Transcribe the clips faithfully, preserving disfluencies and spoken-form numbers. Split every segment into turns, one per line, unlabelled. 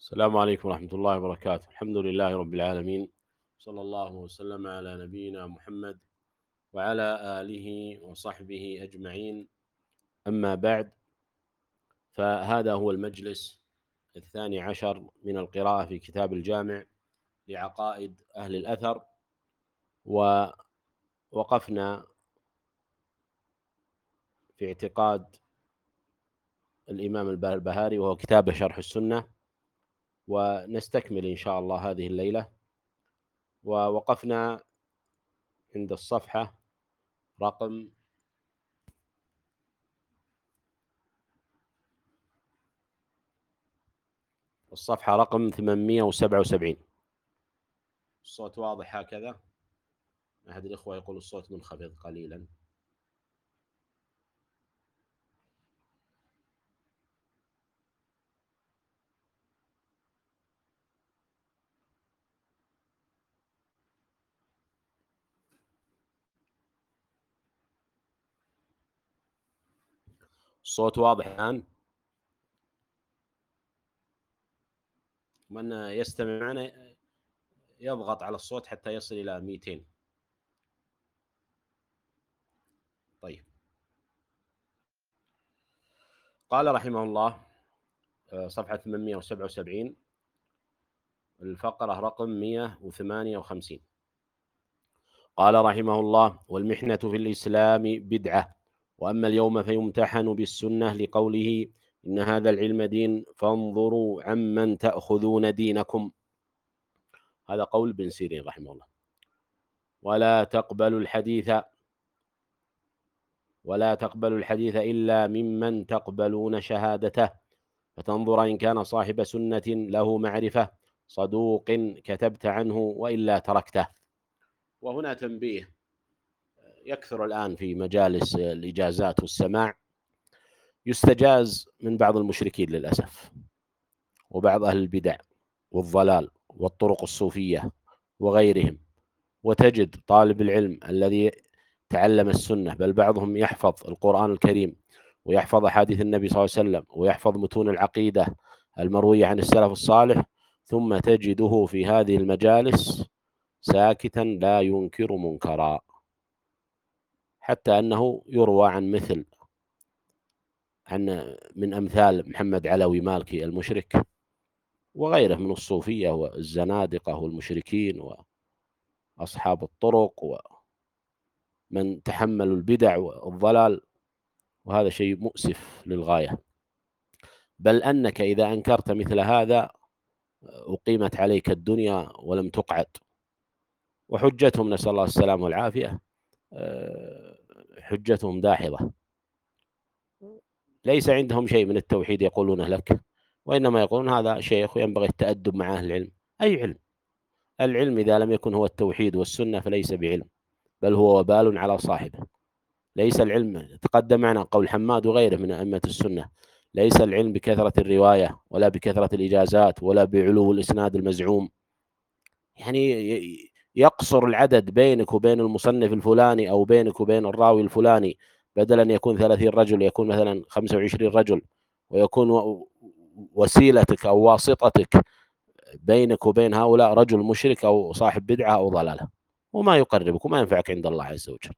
السلام عليكم ورحمة الله وبركاته. الحمد لله رب العالمين، صلى الله وسلم على نبينا محمد وعلى آله وصحبه أجمعين. أما بعد، فهذا هو المجلس الثاني عشر من القراءة في كتاب الجامع لعقائد أهل الأثر، ووقفنا في اعتقاد الإمام البربهاري وهو كتاب شرح السنة، ونستكمل إن شاء الله هذه الليلة. ووقفنا عند الصفحة رقم الصفحة رقم ثمانمئة وسبعة وسبعين. الصوت واضح هكذا؟ أحد الإخوة يقول الصوت منخفض قليلا. الصوت واضح الآن؟ من يستمع معنا يضغط على الصوت حتى يصل إلى مئتين. طيب، قال رحمه الله، صفحة ثمانمئة وسبعة وسبعين، الفقرة رقم مئة وثمانية وخمسين. قال رحمه الله: والمحنة في الإسلام بدعة، وأما اليوم فيمتحن بالسنة، لقوله: إن هذا العلم دين فانظروا عمن تأخذون دينكم. هذا قول ابن سيرين رحمه الله. ولا تقبل الحديث ولا تقبل الحديث إلا ممن تقبلون شهادته، فتنظر إن كان صاحب سنة له معرفة صدوق كتبت عنه، وإلا تركته. وهنا تنبيه: يكثر الآن في مجالس الإجازات والسماع يستجاز من بعض المشركين للأسف، وبعض أهل البدع والضلال والطرق الصوفية وغيرهم، وتجد طالب العلم الذي تعلم السنة، بل بعضهم يحفظ القرآن الكريم ويحفظ أحاديث النبي صلى الله عليه وسلم ويحفظ متون العقيدة المروية عن السلف الصالح، ثم تجده في هذه المجالس ساكتا لا ينكر منكرا، حتى أنه يروى عن مثل عن من أمثال محمد علوي مالكي المشرك وغيره من الصوفية والزنادقة والمشركين وأصحاب الطرق ومن تحملوا البدع والضلال، وهذا شيء مؤسف للغاية. بل أنك إذا أنكرت مثل هذا أقيمت عليك الدنيا ولم تقعد. وحجتهم، نسأل الله السلامة والعافية، حجتهم داحضة، ليس عندهم شيء من التوحيد يقولونه لك، وإنما يقولون هذا شيخ وينبغي التأدب مع أهل العلم. أي علم؟ العلم إذا لم يكن هو التوحيد والسنة فليس بعلم، بل هو وبال على صاحبه. ليس العلم، تقدم معنا قول حماد وغيره من أئمة السنة، ليس العلم بكثرة الرواية ولا بكثرة الإجازات ولا بعلو الإسناد المزعوم. يعني يقصر العدد بينك وبين المصنف الفلاني أو بينك وبين الراوي الفلاني، بدلا أن يكون ثلاثين رجل يكون مثلا خمسة وعشرين رجل، ويكون وسيلتك أو واسطتك بينك وبين هؤلاء رجل مشرك أو صاحب بدعة أو ضلالة، وما يقربك وما ينفعك عند الله عز وجل.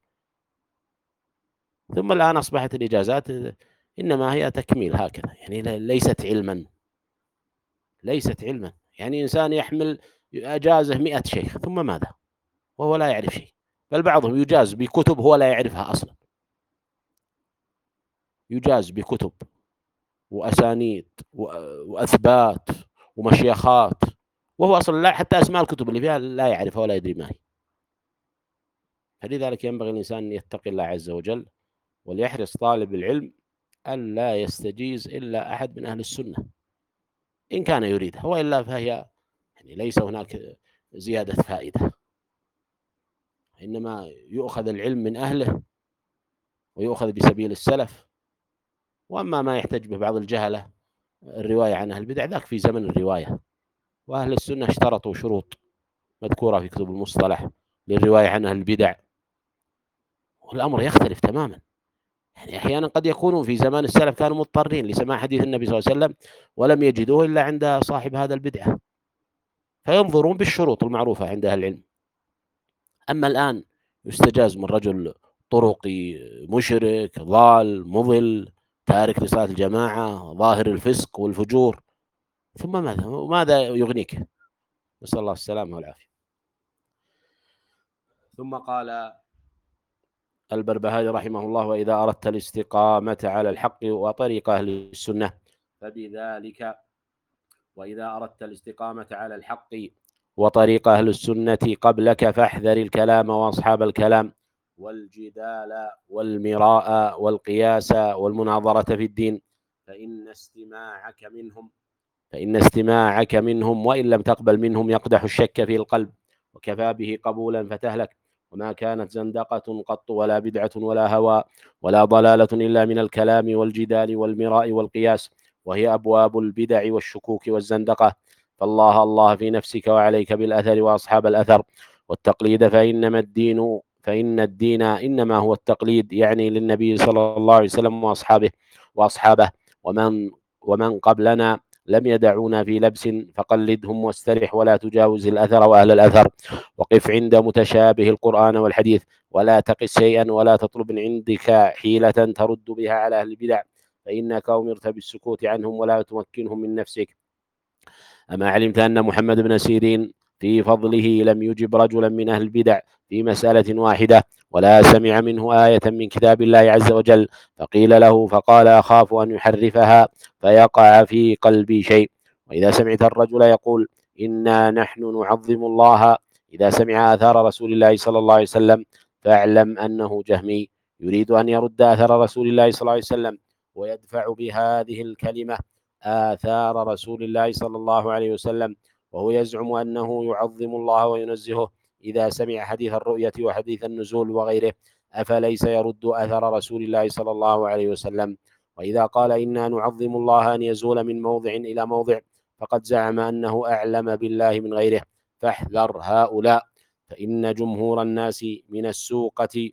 ثم الآن أصبحت الإجازات إنما هي تكميل هكذا، يعني ليست علما ليست علما يعني إنسان يحمل أجازه مئة شيخ ثم ماذا وهو لا يعرف شيء، بل بعضهم يجاز بكتب هو لا يعرفها أصلا، يجاز بكتب وأسانيد وأثبات ومشيخات، وهو أصلا لا، حتى أسماء الكتب اللي فيها لا يعرفها ولا يدري ما هي. فلذلك ينبغي الإنسان أن يتقي الله عز وجل، وليحرص طالب العلم أن لا يستجيز إلا أحد من أهل السنة إن كان يريدها، وإلا فهي يعني ليس هناك زيادة فائدة، إنما يؤخذ العلم من أهله ويؤخذ بسبيل السلف. وأما ما يحتج به بعض الجهلة الرواية عن أهل البدع، ذاك في زمن الرواية، وأهل السنة اشترطوا شروط مذكورة في كتب المصطلح للرواية عن أهل البدع، والأمر يختلف تماما. يعني أحيانا قد يكونوا في زمان السلف كانوا مضطرين لسماع حديث النبي صلى الله عليه وسلم ولم يجدوه إلا عند صاحب هذا البدعة، فينظرون بالشروط المعروفة عند أهل العلم. أما الآن يستجاز من رجل طرقي مشرك ضال مضل تارك لصلاة الجماعة ظاهر الفسق والفجور، ثم ماذا ماذا يغنيك؟ نسأل الله السلامة والعافية. ثم قال البربهاري رحمه الله: وإذا أردت الاستقامة على الحق وطريق أهل السنة فبذلك وإذا أردت الاستقامة على الحق وطريق أهل السنة قبلك فاحذر الكلام وأصحاب الكلام والجدال والمراء والقياس والمناظرة في الدين، فإن استماعك منهم فإن استماعك منهم وإن لم تقبل منهم يقدح الشك في القلب، وكفى به قبولا فتهلك. وما كانت زندقة قط ولا بدعة ولا هوى ولا ضلالة إلا من الكلام والجدال والمراء والقياس، وهي أبواب البدع والشكوك والزندقة. فالله الله في نفسك وعليك بالأثر وأصحاب الأثر والتقليد، فإنما الدين فإن الدين إنما هو التقليد، يعني للنبي صلى الله عليه وسلم وأصحابه وأصحابه ومن ومن قبلنا لم يدعونا في لبس، فقلدهم واسترح ولا تجاوز الأثر وأهل الأثر، وقف عند متشابه القرآن والحديث ولا تقس شيئا ولا تطلب من عندك حيلة ترد بها على أهل البدع، فإنك أمرت بالسكوت عنهم ولا تمكنهم من نفسك. أما علمت أن محمد بن سيرين في فضله لم يجب رجلا من أهل البدع في مسألة واحدة ولا سمع منه آية من كتاب الله عز وجل فقيل له فقال أخاف أن يحرفها فيقع في قلبي شيء. وإذا سمعت الرجل يقول إنا نحن نعظم الله إذا سمع آثار رسول الله صلى الله عليه وسلم فاعلم أنه جهمي يريد أن يرد آثار رسول الله صلى الله عليه وسلم ويدفع بهذه الكلمة آثار رسول الله صلى الله عليه وسلم، وهو يزعم أنه يعظم الله وينزهه إذا سمع حديث الرؤية وحديث النزول وغيره، أفليس يرد أثر رسول الله صلى الله عليه وسلم؟ وإذا قال إنا نعظم الله أن يزول من موضع إلى موضع فقد زعم أنه أعلم بالله من غيره، فاحذر هؤلاء، فإن جمهور الناس من السوقة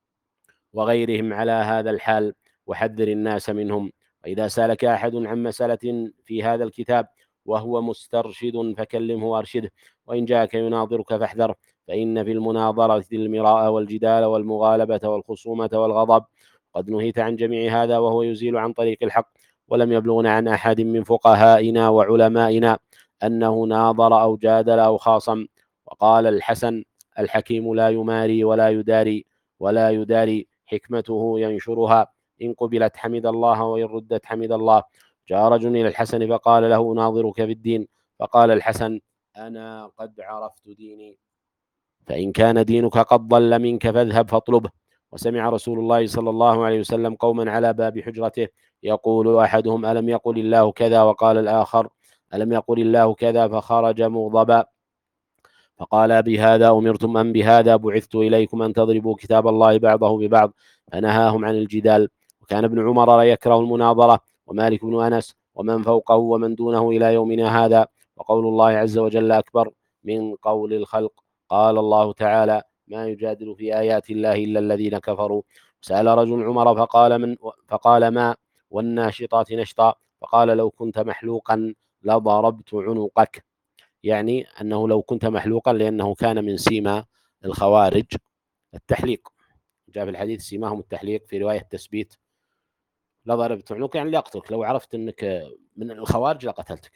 وغيرهم على هذا الحال، وحذر الناس منهم. وإذا سألك أحد عن مسألة في هذا الكتاب وهو مسترشد فكلمه وأرشده، وإن جاءك يناظرك فاحذر، فإن في المناظرة المراء والجدال والمغالبة والخصومة والغضب. قد نهيت عن جميع هذا وهو يزيل عن طريق الحق، ولم يبلغنا عن أحد من فقهائنا وعلمائنا أنه ناظر أو جادل أو خاصم. وقال الحسن: الحكيم لا يماري ولا يداري ولا يداري حكمته ينشرها، إن قبلت حمد الله وإن ردت حمد الله. جاء رجل إلى الحسن فقال له: أناظرك في الدين. فقال الحسن: أنا قد عرفت ديني، فإن كان دينك قد ضل منك فاذهب فاطلبه. وسمع رسول الله صلى الله عليه وسلم قوما على باب حجرته يقول أحدهم: ألم يقل الله كذا؟ وقال الآخر: ألم يقل الله كذا؟ فخرج مغضبا فقال: بهذا أمرتم أم بهذا بعثت إليكم أن تضربوا كتاب الله بعضه ببعض؟ فنهاهم عن الجدال. وكان ابن عمر يكره المناظرة، ومالك بن أنس، ومن فوقه ومن دونه إلى يومنا هذا. وقول الله عز وجل أكبر من قول الخلق. قال الله تعالى: ما يجادل في آيات الله إلا الذين كفروا. سأل رجل عمر فقال من فقال ما والناشطات نشطا؟ فقال: لو كنت محلوقا لضربت عنقك، يعني أنه لو كنت محلوقا، لأنه كان من سيما الخوارج التحليق، جاء في الحديث سيماهم التحليق، في رواية تثبيت لضربت عنقك، يعني لأقتلك، لو عرفت أنك من الخوارج لقتلتك،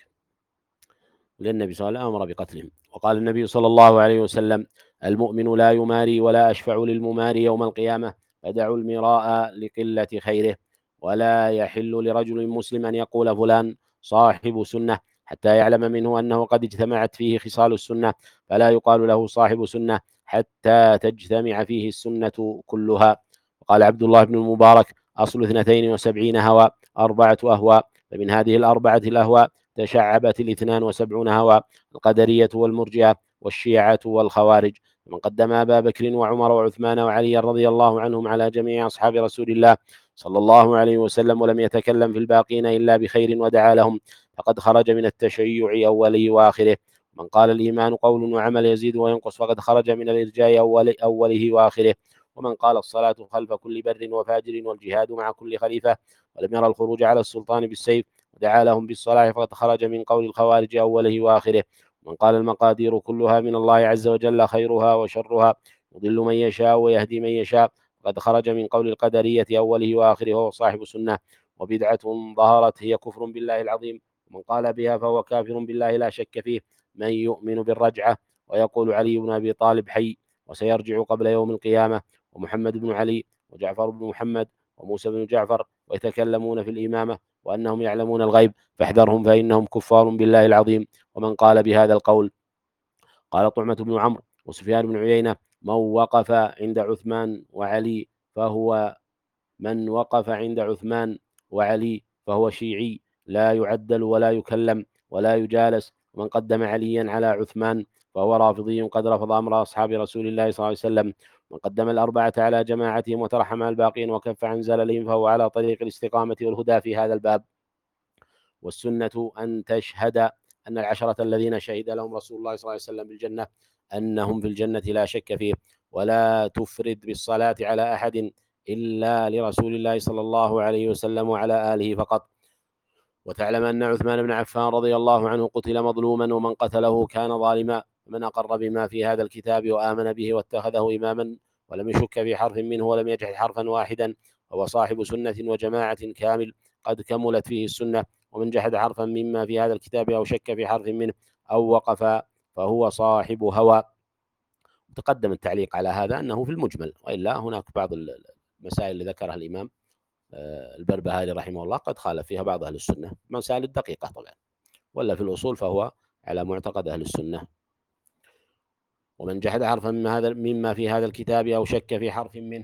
لأن النبي صلى الله عليه وسلم أمر بقتلهم. وقال النبي صلى الله عليه وسلم: المؤمن لا يماري ولا أشفع للمماري يوم القيامة، فدعوا المراء لقلة خيره. ولا يحل لرجل مسلم أن يقول فلان صاحب سنة حتى يعلم منه أنه قد اجتمعت فيه خصال السنة، فلا يقال له صاحب سنة حتى تجتمع فيه السنة كلها. وقال عبد الله بن المبارك: أصل اثنتين وسبعين هوى أربعة أهواء، فمن هذه الأربعة الأهواء تشعبت الاثنان وسبعون هوى: القدرية والمرجئة والشيعة والخوارج. من قدم أبا بكر وعمر وعثمان وعلي رضي الله عنهم على جميع أصحاب رسول الله صلى الله عليه وسلم، ولم يتكلم في الباقين إلا بخير ودعا لهم، فقد خرج من التشيع أوله وآخره. من قال الإيمان قول وعمل يزيد وينقص، فقد خرج من الإرجاء أوله وآخره. ومن قال الصلاة خلف كل بر وفاجر والجهاد مع كل خليفة ولم يرى الخروج على السلطان بالسيف ودعا لهم بالصلاة فقد خرج من قول الخوارج أوله وآخره. ومن قال المقادير كلها من الله عز وجل خيرها وشرها يضل من يشاء ويهدي من يشاء فقد خرج من قول القدرية أوله وآخره وهو صاحب سنة وبدعة ظهرت هي كفر بالله العظيم. ومن قال بها فهو كافر بالله لا شك فيه. من يؤمن بالرجعة ويقول علي بن أبي طالب حي وسيرجع قبل يوم القيامة ومحمد بن علي وجعفر بن محمد وموسى بن جعفر ويتكلمون في الإمامة وأنهم يعلمون الغيب فاحذرهم فإنهم كفار بالله العظيم. ومن قال بهذا القول قال طعمة بن عمرو وسفيان بن عيينة من وقف عند عثمان وعلي فهو من وقف عند عثمان وعلي فهو شيعي لا يعدل ولا يكلم ولا يجالس. ومن قدم عليا على عثمان فهو رافضي قد رفض أمر أصحاب رسول الله صلى الله عليه وسلم. من قدم الأربعة على جماعتهم وترحم الباقين وكف عن زللهم فهو على طريق الاستقامة والهدى في هذا الباب. والسنة أن تشهد أن العشرة الذين شهد لهم رسول الله صلى الله عليه وسلم بالجنة أنهم في الجنة لا شك فيه ولا تفرد بالصلاة على أحد إلا لرسول الله صلى الله عليه وسلم وعلى آله فقط. وتعلم أن عثمان بن عفان رضي الله عنه قتل مظلوما ومن قتله كان ظالما. من أقر بما في هذا الكتاب وآمن به واتخذه إماما ولم يشك في حرف منه ولم يجحد حرفا واحدا هو صاحب سنة وجماعة كامل قد كملت فيه السنة. ومن جحد حرفا مما في هذا الكتاب أو شك في حرف منه أو وقف فهو صاحب هوى. تقدم التعليق على هذا أنه في المجمل، وإلا هناك بعض المسائل اللي ذكرها الإمام البربهاري رحمه الله قد خالف فيها بعض أهل السنة مسائل الدقيقة طبعا، ولا في الأصول فهو على معتقد أهل السنة. ومن جحد حرفا مما, هذا مما في هذا الكتاب أو شك في حرف منه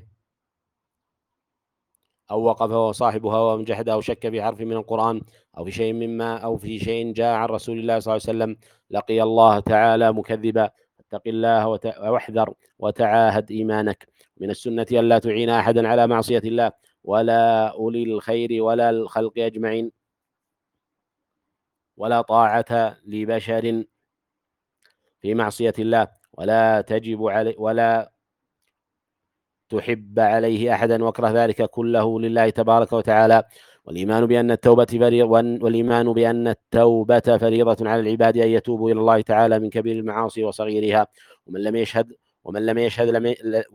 أو وقف وهو صاحب هوى ومن جحد أو شك في حرف من القرآن أو في شيء مما أو في شيء جاء عن رسول الله صلى الله عليه وسلم لقي الله تعالى مكذبا. اتق الله واحذر وتعاهد إيمانك. من السنة ألا تعين أحدا على معصية الله ولا أولي الخير ولا الخلق أجمعين ولا طاعة لبشر في معصية الله ولا تجب عليه ولا تحب عليه أحدا واكره ذلك كله لله تبارك وتعالى. والإيمان بأن التوبة فريضة والإيمان بأن التوبة فريضة على العباد أن يتوبوا إلى الله تعالى من كبير المعاصي وصغيرها. ومن لم يشهد ومن لم يشهد لم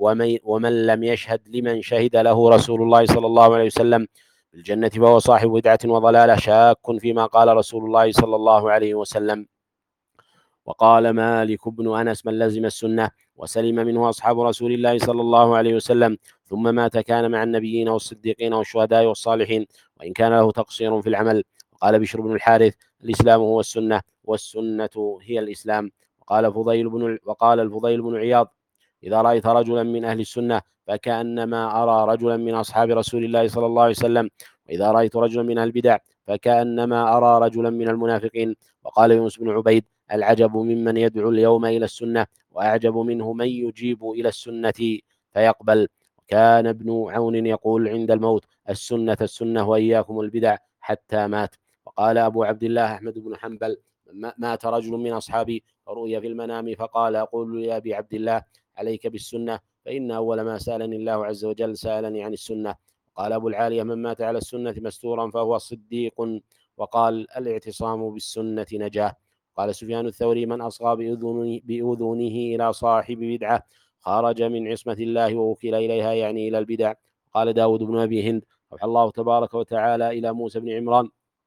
ومن لم يشهد لمن شهد له رسول الله صلى الله عليه وسلم بالجنة فهو صاحب بدعة وضلالة شاك فيما قال رسول الله صلى الله عليه وسلم. وقال مالك بن أنس من لزم السنة وسلم منه أصحاب رسول الله صلى الله عليه وسلم ثم مات كان مع النبيين والصديقين والشهداء والصالحين وإن كان له تقصير في العمل. وقال بشر بن الحارث الإسلام هو السنة والسنة هي الإسلام. وقال فضيل بن وقال الفضيل بن عياض إذا رأيت رجلا من أهل السنة فكأنما أرى رجلا من أصحاب رسول الله صلى الله عليه وسلم وإذا رأيت رجلا من البدع فكأنما أرى رجلا من المنافقين. وقال يونس بن عبيد العجب ممن يدعو اليوم إلى السنة وأعجب منه من يجيب إلى السنة فيقبل. كان ابن عون يقول عند الموت السنة السنة وإياكم البدع حتى مات. وقال أبو عبد الله أحمد بن حنبل مات رجل من أصحابي فرؤي في المنام فقال أقول يا أبي عبد الله عليك بالسنة فإن أول ما سألني الله عز وجل سألني عن السنة. قال أبو العالية من مات على السنة مستورا فهو صديق. وقال الاعتصام بالسنة نجاه. قال سفيان الثوري من أصغى بأذنه, بأذنه إلى صاحب بدعة خرج من عصمة الله ووكل إليها يعني إلى البدع. قال داود بن أبي هند أوحى الله تبارك وتعالى إلى موسى بن عمران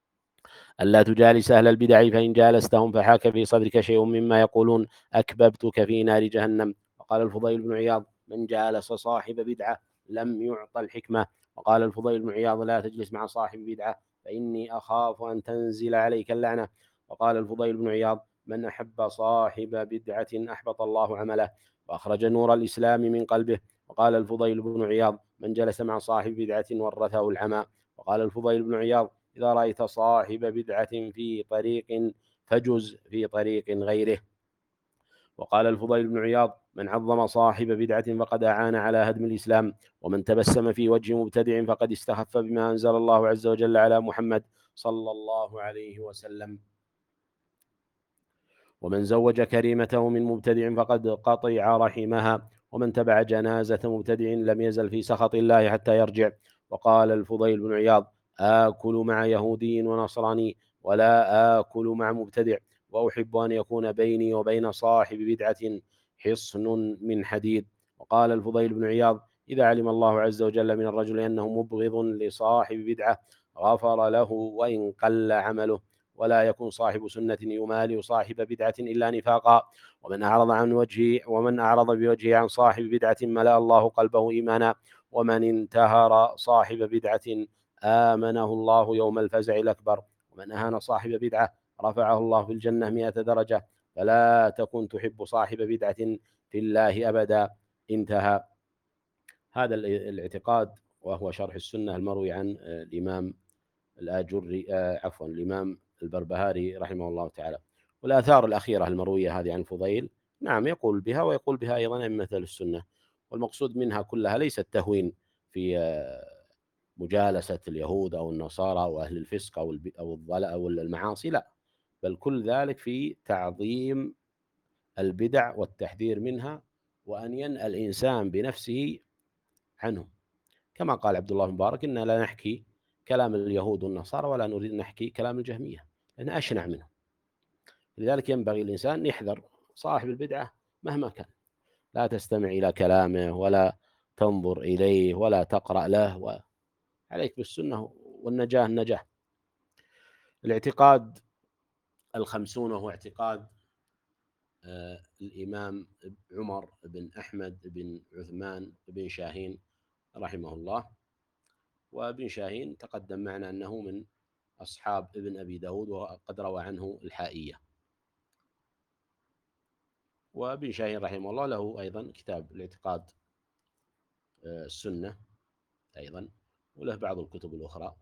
ألا تجالس أهل البدع فإن جالستهم فحاك في صدرك شيء مما يقولون أكببتك في نار جهنم. وقال الفضيل بن عياض من جالس صاحب بدعة لم يعطى الحكمة. وقال الفضيل بن عياض لا تجلس مع صاحب بدعة فإني أخاف أن تنزل عليك اللعنة. وقال الفضيل بن عياض من أحب صاحب بدعة أحبط الله عمله وأخرج نور الإسلام من قلبه. وقال الفضيل بن عياض من جلس مع صاحب بدعة ورثه العمى. وقال الفضيل بن عياض إذا رأيت صاحب بدعة في طريق فجز في طريق غيره. وقال الفضيل بن عياض من عظم صاحب بدعة فقد أعان على هدم الإسلام ومن تبسم في وجه مبتدع فقد استخف بما أنزل الله عز وجل على محمد صلى الله عليه وسلم. ومن زوج كريمته من مبتدع فقد قطع رحمها ومن تبع جنازة مبتدع لم يزل في سخط الله حتى يرجع. وقال الفضيل بن عياض: آكل مع يهودي ونصراني ولا آكل مع مبتدع، وأحب أن يكون بيني وبين صاحب بدعة حصن من حديد. وقال الفضيل بن عياض: إذا علم الله عز وجل من الرجل أنه مبغض لصاحب بدعة غفر له وإن قل عمله، ولا يكون صاحب سنة يمالي صاحب بدعة إلا نفاقا. ومن أعرض عن وجهه ومن أعرض بوجهه عن صاحب بدعة ملأ الله قلبه إيمانا، ومن انتهر صاحب بدعة آمنه الله يوم الفزع الأكبر، ومن أهان صاحب بدعة رفعه الله في الجنة مئة درجة. فلا تكن تحب صاحب بدعة في الله أبدا. انتهى. هذا الاعتقاد وهو شرح السنة المروي عن الإمام الآجري عفوا الإمام البربهاري رحمه الله تعالى. والآثار الأخيرة المروية هذه عن فضيل، نعم يقول بها ويقول بها أيضا أئمة السنة، والمقصود منها كلها ليس التهوين في مجالسة اليهود أو النصارى أو أهل الفسق أو أو الضلال أو المعاصي، لا، بل كل ذلك في تعظيم البدع والتحذير منها، وأن ينأى الإنسان بنفسه عنه، كما قال عبد الله المبارك: إننا لا نحكي كلام اليهود والنصارى ولا نريد أن نحكي كلام الجهمية، لأن أشنع منه. لذلك ينبغي الإنسان يحذر صاحب البدعة مهما كان، لا تستمع إلى كلامه ولا تنظر إليه ولا تقرأ له، وعليك بالسنة والنجاة النجاة. الاعتقاد الخمسون وهو اعتقاد آه الإمام عمر بن أحمد بن عثمان بن شاهين رحمه الله. وابن شاهين تقدم معنا أنه من أصحاب ابن أبي داود، وقد روى عنه الحائية. وابن شاهين رحمه الله له أيضا كتاب الاعتقاد السنة أيضا، وله بعض الكتب الأخرى،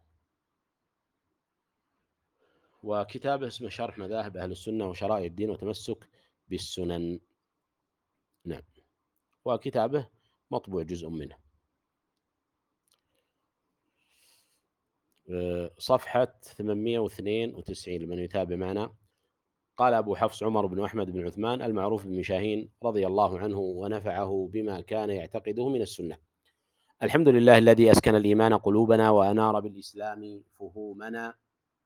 وكتابه اسمه شرح مذاهب أهل السنة وشرائع الدين وتمسك بالسنن. نعم، وكتابه مطبوع جزء منه. صفحة ثمانمئة واثنين وتسعين لمن يتابع معنا. قال أبو حفص عمر بن أحمد بن عثمان المعروف بن شاهين رضي الله عنه ونفعه بما كان يعتقده من السنة: الحمد لله الذي أسكن الإيمان قلوبنا وأنار بالإسلام فهومنا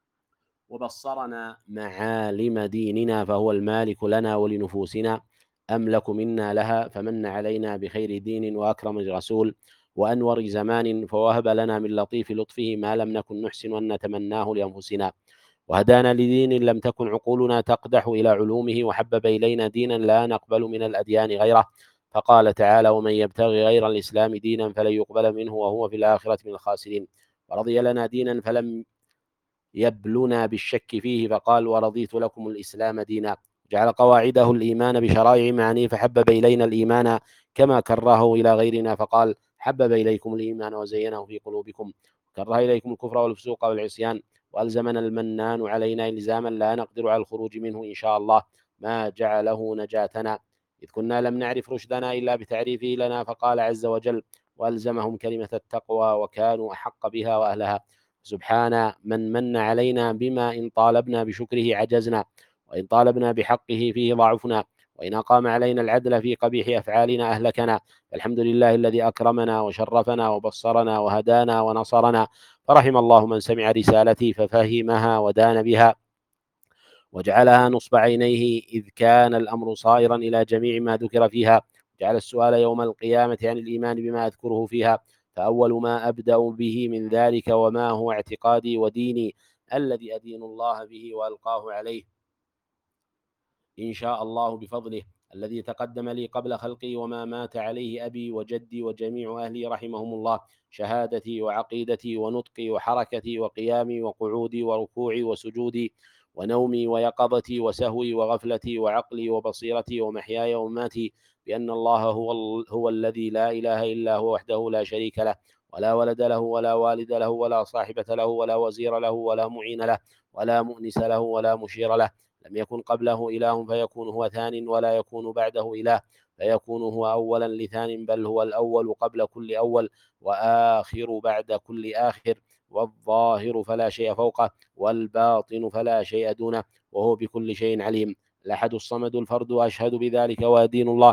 وبصرنا معالم ديننا، فهو المالك لنا ولنفوسنا، أملك منا لها، فمن علينا بخير دين وأكرم رسول وأنور زمان، فوهب لنا من لطيف لطفه ما لم نكن نحسن أن نتمناه لأنفسنا، وهدانا لدين لم تكن عقولنا تقدح إلى علومه، وحبب إلينا دينا لا نقبل من الأديان غيره، فقال تعالى: ومن يبتغي غير الإسلام دينا فلن يقبل منه وهو في الآخرة من الخاسرين، ورضي لنا دينا فلم يبلنا بالشك فيه، فقال: ورضيت لكم الإسلام دينا، جعل قواعده الإيمان بشرائع معانيه، فحبب إلينا الإيمان كما كرهه إلى غيرنا، فقال: حبب إليكم الإيمان وزينه في قلوبكم، كره إليكم الكفر والفسوق والعصيان، وألزمنا المنان علينا إلزاما لا نقدر على الخروج منه إن شاء الله، ما جعله نجاتنا، إذ كنا لم نعرف رشدنا إلا بتعريفه لنا، فقال عز وجل: وألزمهم كلمة التقوى وكانوا أحق بها وأهلها. سبحان من من علينا بما إن طالبنا بشكره عجزنا، وإن طالبنا بحقه فيه ضعفنا، وإن أقام علينا العدل في قبيح أفعالنا أهلكنا. الحمد لله الذي أكرمنا وشرفنا وبصرنا وهدانا ونصرنا، فرحم الله من سمع رسالتي ففهمها ودان بها وجعلها نصب عينيه، إذ كان الأمر صائرا إلى جميع ما ذكر فيها، جعل السؤال يوم القيامة عن الإيمان بما أذكره فيها، فأول ما أبدأ به من ذلك وما هو اعتقادي وديني الذي أدين الله به وألقاه عليه إن شاء الله بفضله، الذي تقدم لي قبل خلقي وما مات عليه أبي وجدي وجميع أهلي رحمهم الله، شهادتي وعقيدتي ونطقي وحركتي وقيامي وقعودي وركوعي وسجودي ونومي ويقظتي وسهوي وغفلتي وعقلي وبصيرتي ومحياي ومماتي، بأن الله هو, هو الذي لا إله إلا هو وحده لا شريك له، ولا ولد له ولا والد له ولا صاحبة له ولا وزير له ولا معين له ولا مؤنس له ولا مشير له، لم يكن قبله إله فيكون هو ثان، ولا يكون بعده إله فيكون هو أولا لثان، بل هو الأول قبل كل أول، وآخر بعد كل آخر، والظاهر فلا شيء فوقه، والباطن فلا شيء دونه، وهو بكل شيء عليم. الأحد الصمد الفرد، أشهد بذلك وأدين الله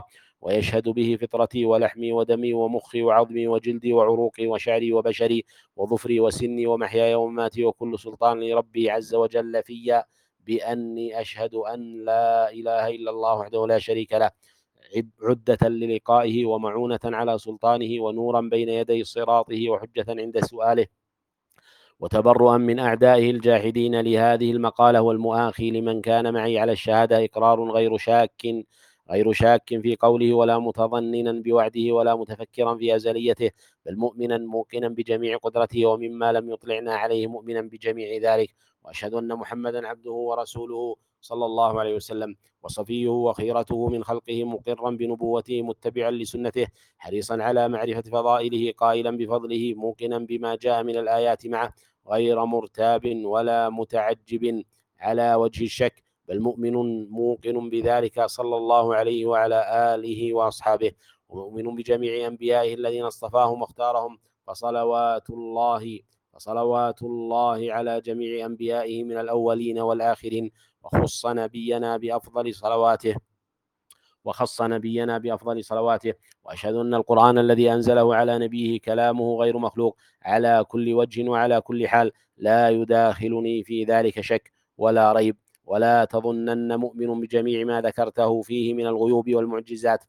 ويشهد به فطرتي ولحمي ودمي ومخي وعظمي وجلدي وعروقي وشعري وبشري وظفري وسني ومحياي ومماتي وكل سلطان لربي عز وجل في بأني أشهد أن لا إله إلا الله وحده لا شريك له، عدة للقائه ومعونة على سلطانه ونورا بين يدي صراطه وحجة عند سؤاله، وتبرؤا من أعدائه الجاحدين لهذه المقالة والمؤاخي لمن كان معي على الشهادة إقرار غير شاك غير شاك في قوله ولا متظننا بوعده ولا متفكرا في أزليته، بل مؤمنا موقنا بجميع قدرته ومما لم يطلعنا عليه مؤمنا بجميع ذلك. وأشهد أن محمدا عبده ورسوله صلى الله عليه وسلم وصفيه وخيرته من خلقه مقرا بنبوته متبعا لسنته حريصا على معرفة فضائله قائلا بفضله موقنا بما جاء من الآيات معه غير مرتاب ولا متعجب على وجه الشك، بل مؤمن موقن بذلك صلى الله عليه وعلى آله وأصحابه، ومؤمن بجميع أنبيائه الذين اصطفاهم واختارهم، فصلوات الله فصلوات الله على جميع أنبيائه من الأولين والآخرين، وخص نبينا بأفضل صلواته وخص نبينا بأفضل صلواته. وأشهد أن القرآن الذي أنزله على نبيه كلامه غير مخلوق على كل وجه وعلى كل حال، لا يداخلني في ذلك شك ولا ريب، ولا تظنن مؤمن بجميع ما ذكرته فيه من الغيوب والمعجزات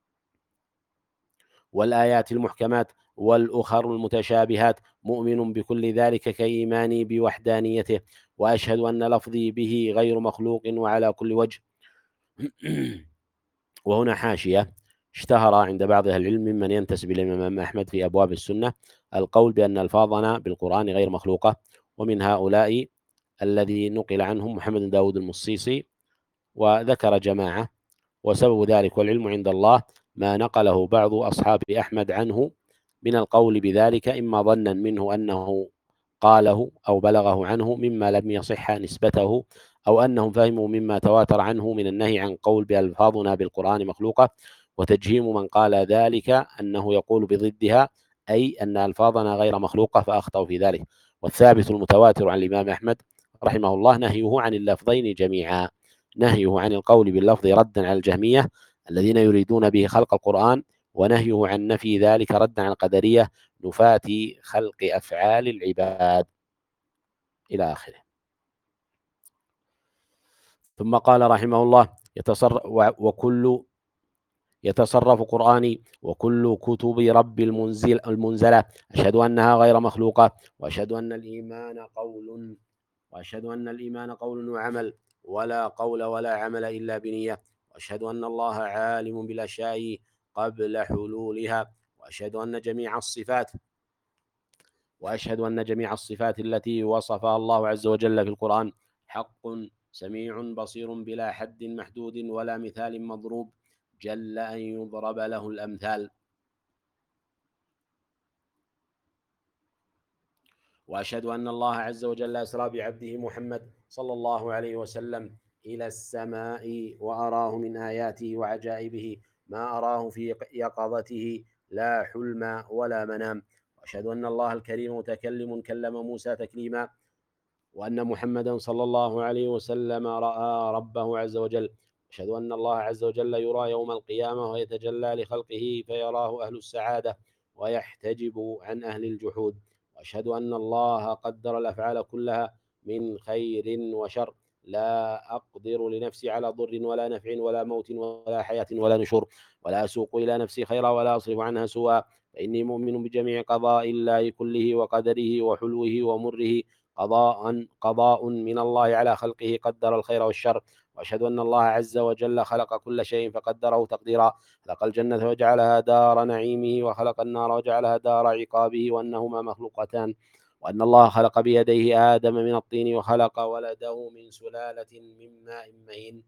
والآيات المحكمات والأخر المتشابهات مؤمن بكل ذلك كإيماني بوحدانيته. وأشهد أن لفظي به غير مخلوق وعلى كل وجه. وهنا حاشية: اشتهر عند بعض أهل العلم ممن ينتسب إلى الإمام أحمد في أبواب السنة القول بأن ألفاظنا بالقرآن غير مخلوقة، ومن هؤلاء الذي نقل عنهم محمد بن داود المصيصي، وذكر جماعة، وسبب ذلك والعلم عند الله ما نقله بعض أصحاب أحمد عنه من القول بذلك، إما ظنا منه أنه قاله أو بلغه عنه مما لم يصح نسبته، أو أنهم فهموا مما تواتر عنه من النهي عن قول بألفاظنا بالقرآن مخلوقة، وتجهيم من قال ذلك أنه يقول بضدها، أي أن ألفاظنا غير مخلوقة، فأخطأوا في ذلك. والثابت المتواتر عن الإمام أحمد رحمه الله نهيه عن اللفظين جميعا، نهيه عن القول باللفظ ردا على الجهمية الذين يريدون به خلق القرآن، ونهيه عن نفي ذلك ردا على القدرية نفاة خلق أفعال العباد، إلى آخره. ثم قال رحمه الله: يتصرف وكل يتصرف قرآني وكل كتب رب المنزل المنزلة أشهد أنها غير مخلوقة، وأشهد أن الإيمان قول وأشهد أن الإيمان قول وعمل، ولا قول ولا عمل إلا بنية، وأشهد أن الله عالم بالأشياء قبل حلولها، وأشهد أن جميع الصفات وأشهد أن جميع الصفات التي وصفها الله عز وجل في القرآن حق سميع بصير بلا حد محدود ولا مثال مضروب جل أن يضرب له الأمثال. وأشهد أن الله عز وجل أسرى بعبده محمد صلى الله عليه وسلم إلى السماء وأراه من آياته وعجائبه ما أراه في يقظته لا حلم ولا منام. وأشهد أن الله الكريم متكلم كلم موسى تكليما، وأن محمدا صلى الله عليه وسلم رأى ربه عز وجل. أشهد أن الله عز وجل يرى يوم القيامة ويتجلى لخلقه فيراه أهل السعادة ويحتجب عن أهل الجحود. وأشهد أن الله قدر الأفعال كلها من خير وشر، لا أقدر لنفسي على ضر ولا نفع ولا موت ولا حياة ولا نشور، ولا أسوق إلى نفسي خيرا ولا أصرف عنها سوءا، فإني مؤمن بجميع قضاء الله كله وقدره وحلوه ومره قضاء قضاء من الله على خلقه قدر الخير والشر. وأشهد أن الله عز وجل خلق كل شيء فقدره تقديرا، خلق الجنة وجعلها دار نعيمه، وخلق النار وجعلها دار عقابه، وأنهما مخلوقتان، وأن الله خلق بيديه آدم من الطين وخلق ولده من سلالة من ماء مهين،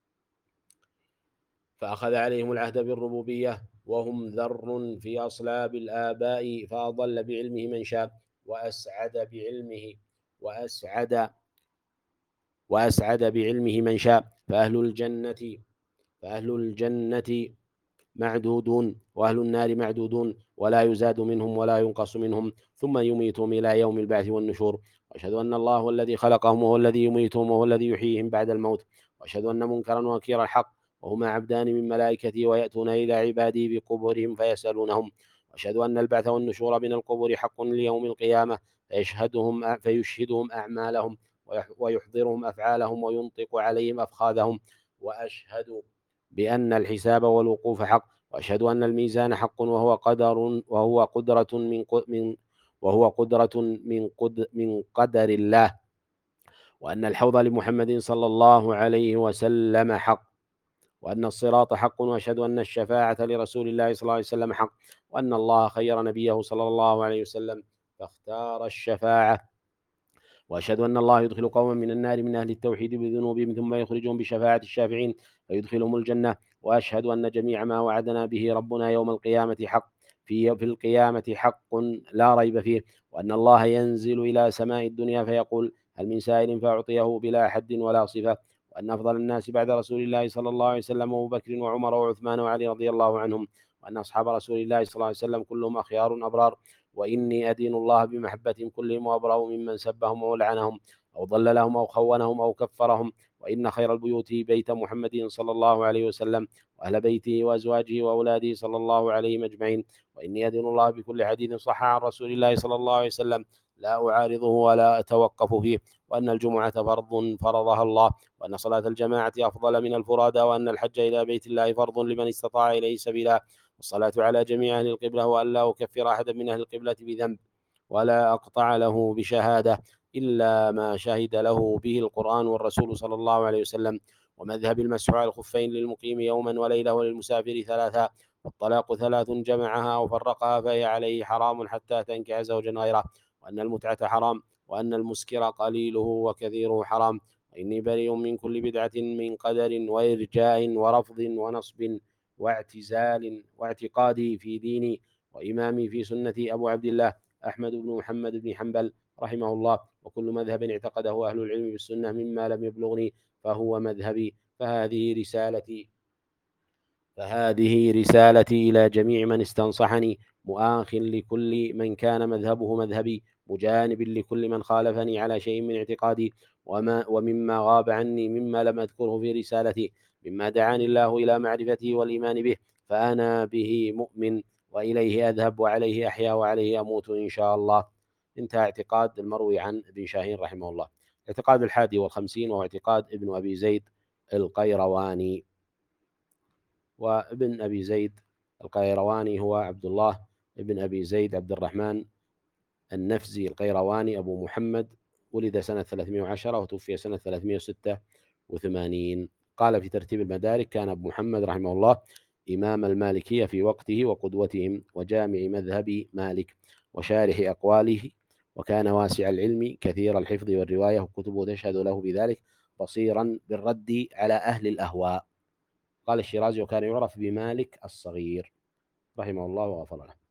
فأخذ عليهم العهد بالربوبية وهم ذر في أصلاب الآباء، فأضل بعلمه من شاء وأسعد بعلمه وأسعد وأسعد بعلمه من شاء. فأهل الجنة فأهل الجنة معدودون وأهل النار معدودون، ولا يزاد منهم ولا ينقص منهم، ثم يميتهم إلى يوم البعث والنشور. وأشهد أن الله هو الذي خلقهم وهو الذي يميتهم وهو الذي يحييهم بعد الموت. وأشهد أن منكرا ونكيرا الحق، وهما عبدان من ملائكته ويأتون إلى عباده بقبورهم فيسألونهم. وأشهد أن البعث والنشور من القبور حق ليوم القيامة، فيشهدهم فيشهدهم أعمالهم ويحضرهم أفعالهم وينطق عليهم أفخاذهم. وأشهد بأن الحساب والوقوف حق. وأشهد أن الميزان حق، وهو قدر وهو قدرة من من وهو قدرة من قد من قدر الله. وأن الحوض لمحمد صلى الله عليه وسلم حق. وأن الصراط حق. وأشهد أن الشفاعة لرسول الله صلى الله عليه وسلم حق. وأن الله خير نبيه صلى الله عليه وسلم فاختار الشفاعة. وأشهد أن الله يدخل قوما من النار من أهل التوحيد بذنوبهم ثم يخرجهم بشفاعة الشافعين فيدخلهم الجنة. وأشهد أن جميع ما وعدنا به ربنا يوم القيامة حق في في القيامة حق لا ريب فيه. وأن الله ينزل إلى سماء الدنيا فيقول هل من سائل فأعطيه بلا حد ولا صفة. وأن أفضل الناس بعد رسول الله صلى الله عليه وسلم أبو بكر وعمر وعثمان وعلي رضي الله عنهم. وأن أصحاب رسول الله صلى الله عليه وسلم كلهم أخيار أبرار. وإني أدين الله بمحبة كلهم وأبرأ ممن سبهم ولعنهم أو ضللهم أو خونهم أو كفرهم. وإن خير البيوت بيت محمد صلى الله عليه وسلم وأهل بيته وأزواجه وأولاده صلى الله عليهم أجمعين. وإني أدين الله بكل حديث صح عن رسول الله صلى الله عليه وسلم لا أعارضه ولا أتوقف فيه. وأن الجمعة فرض فرضها الله. وأن صلاة الجماعة أفضل من الفرادى. وأن الحج إلى بيت الله فرض لمن استطاع إليه سبيلا. والصلاة على جميع أهل القبلة. وأن لا أكفر أحدا من أهل القبلة بذنب ولا أقطع له بشهادة إلا ما شهد له به القرآن والرسول صلى الله عليه وسلم. ومذهب المسح على الخفين للمقيم يوما وليلة وللمسافر ثلاثا. والطلاق ثلاث جمعها وفرقها فهي عليه حرام حتى تنكح زوجا غيره. وأن المتعة حرام. وأن المسكر قليله وكثيره حرام. وإني بريء من كل بدعة من قدر وإرجاء ورفض ونصب واعتزال واعتقادي في ديني. وإمامي في سنتي أبو عبد الله أحمد بن محمد بن حنبل رحمه الله. وكل مذهب اعتقده أهل العلم بالسنة مما لم يبلغني فهو مذهبي. فهذه رسالتي فهذه رسالتي إلى جميع من استنصحني مؤاخ لكل من كان مذهبه مذهبي مجانب لكل من خالفني على شيء من اعتقادي. وما ومما غاب عني مما لم أذكره في رسالتي مما دعاني الله إلى معرفته والإيمان به فأنا به مؤمن وإليه أذهب وعليه أحيا وعليه أموت إن شاء الله. انتهى اعتقاد المروي عن ابن شاهين رحمه الله. اعتقاد الحادي والخمسين وهو اعتقاد ابن أبي زيد القيرواني. وابن أبي زيد القيرواني هو عبد الله ابن أبي زيد عبد الرحمن النفزي القيرواني أبو محمد، ولد سنة ثلاثمائة وعشرة وتوفي سنة ثلاثمائة وستة وثمانين. قال في ترتيب المدارك كان أبو محمد رحمه الله إمام المالكية في وقته وقدوتهم وجامع مذهب مالك وشارح أقواله، وكان واسع العلم كثير الحفظ والرواية وكتبه تشهد له بذلك، بصيرا بالرد على أهل الأهواء. قال الشيرازي وكان يعرف بمالك الصغير رحمه الله وغفر له.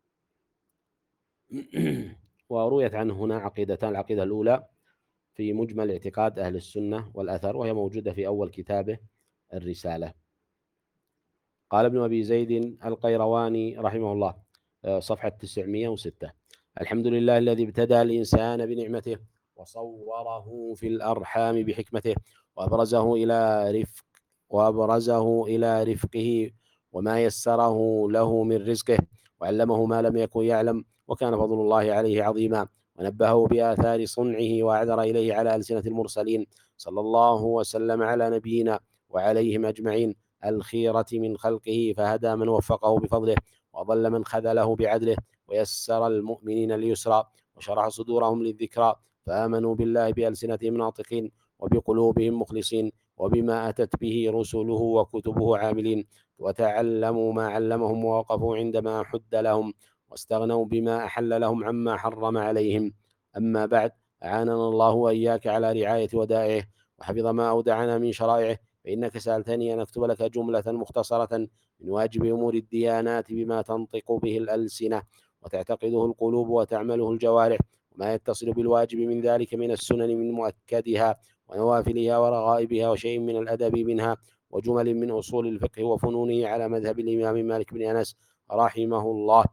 ورويت عنه هنا عقيدتان. العقيدة الأولى في مجمل اعتقاد أهل السنة والأثر، وهي موجودة في أول كتابه الرسالة. قال ابن أبي زيد القيرواني رحمه الله صفحة تسعمائة وستة: الحمد لله الذي ابتدى الإنسان بنعمته وصوره في الأرحام بحكمته وأبرزه إلى رفق وأبرزه إلى رفقه وما يسره له من رزقه وعلمه ما لم يكن يعلم، وكان فضل الله عليه عظيما، ونبهه بآثار صنعه وأعذر إليه على ألسنة المرسلين صلى الله وسلم على نبينا وعليهم أجمعين الخيرة من خلقه، فهدى من وفقه بفضله وضل من خذله بعدله، ويسر المؤمنين اليسرى وشرح صدورهم للذكرى، فآمنوا بالله بألسنتهم ناطقين وبقلوبهم مخلصين وبما أتت به رسله وكتبه عاملين، وتعلموا ما علمهم ووقفوا عندما حد لهم واستغنوا بما أحل لهم عما حرم عليهم. أما بعد، أعاننا الله وإياك على رعاية ودائعه وحفظ ما أودعنا من شرائعه، فإنك سألتني أن أكتب لك جملة مختصرة من واجب أمور الديانات بما تنطق به الألسنة وتعتقده القلوب وتعمله الجوارح، وما يتصل بالواجب من ذلك من السنن من مؤكدها ونوافلها ورغائبها وشيء من الأدب منها وجمل من أصول الفقه وفنونه على مذهب الإمام مالك بن أنس رحمه الله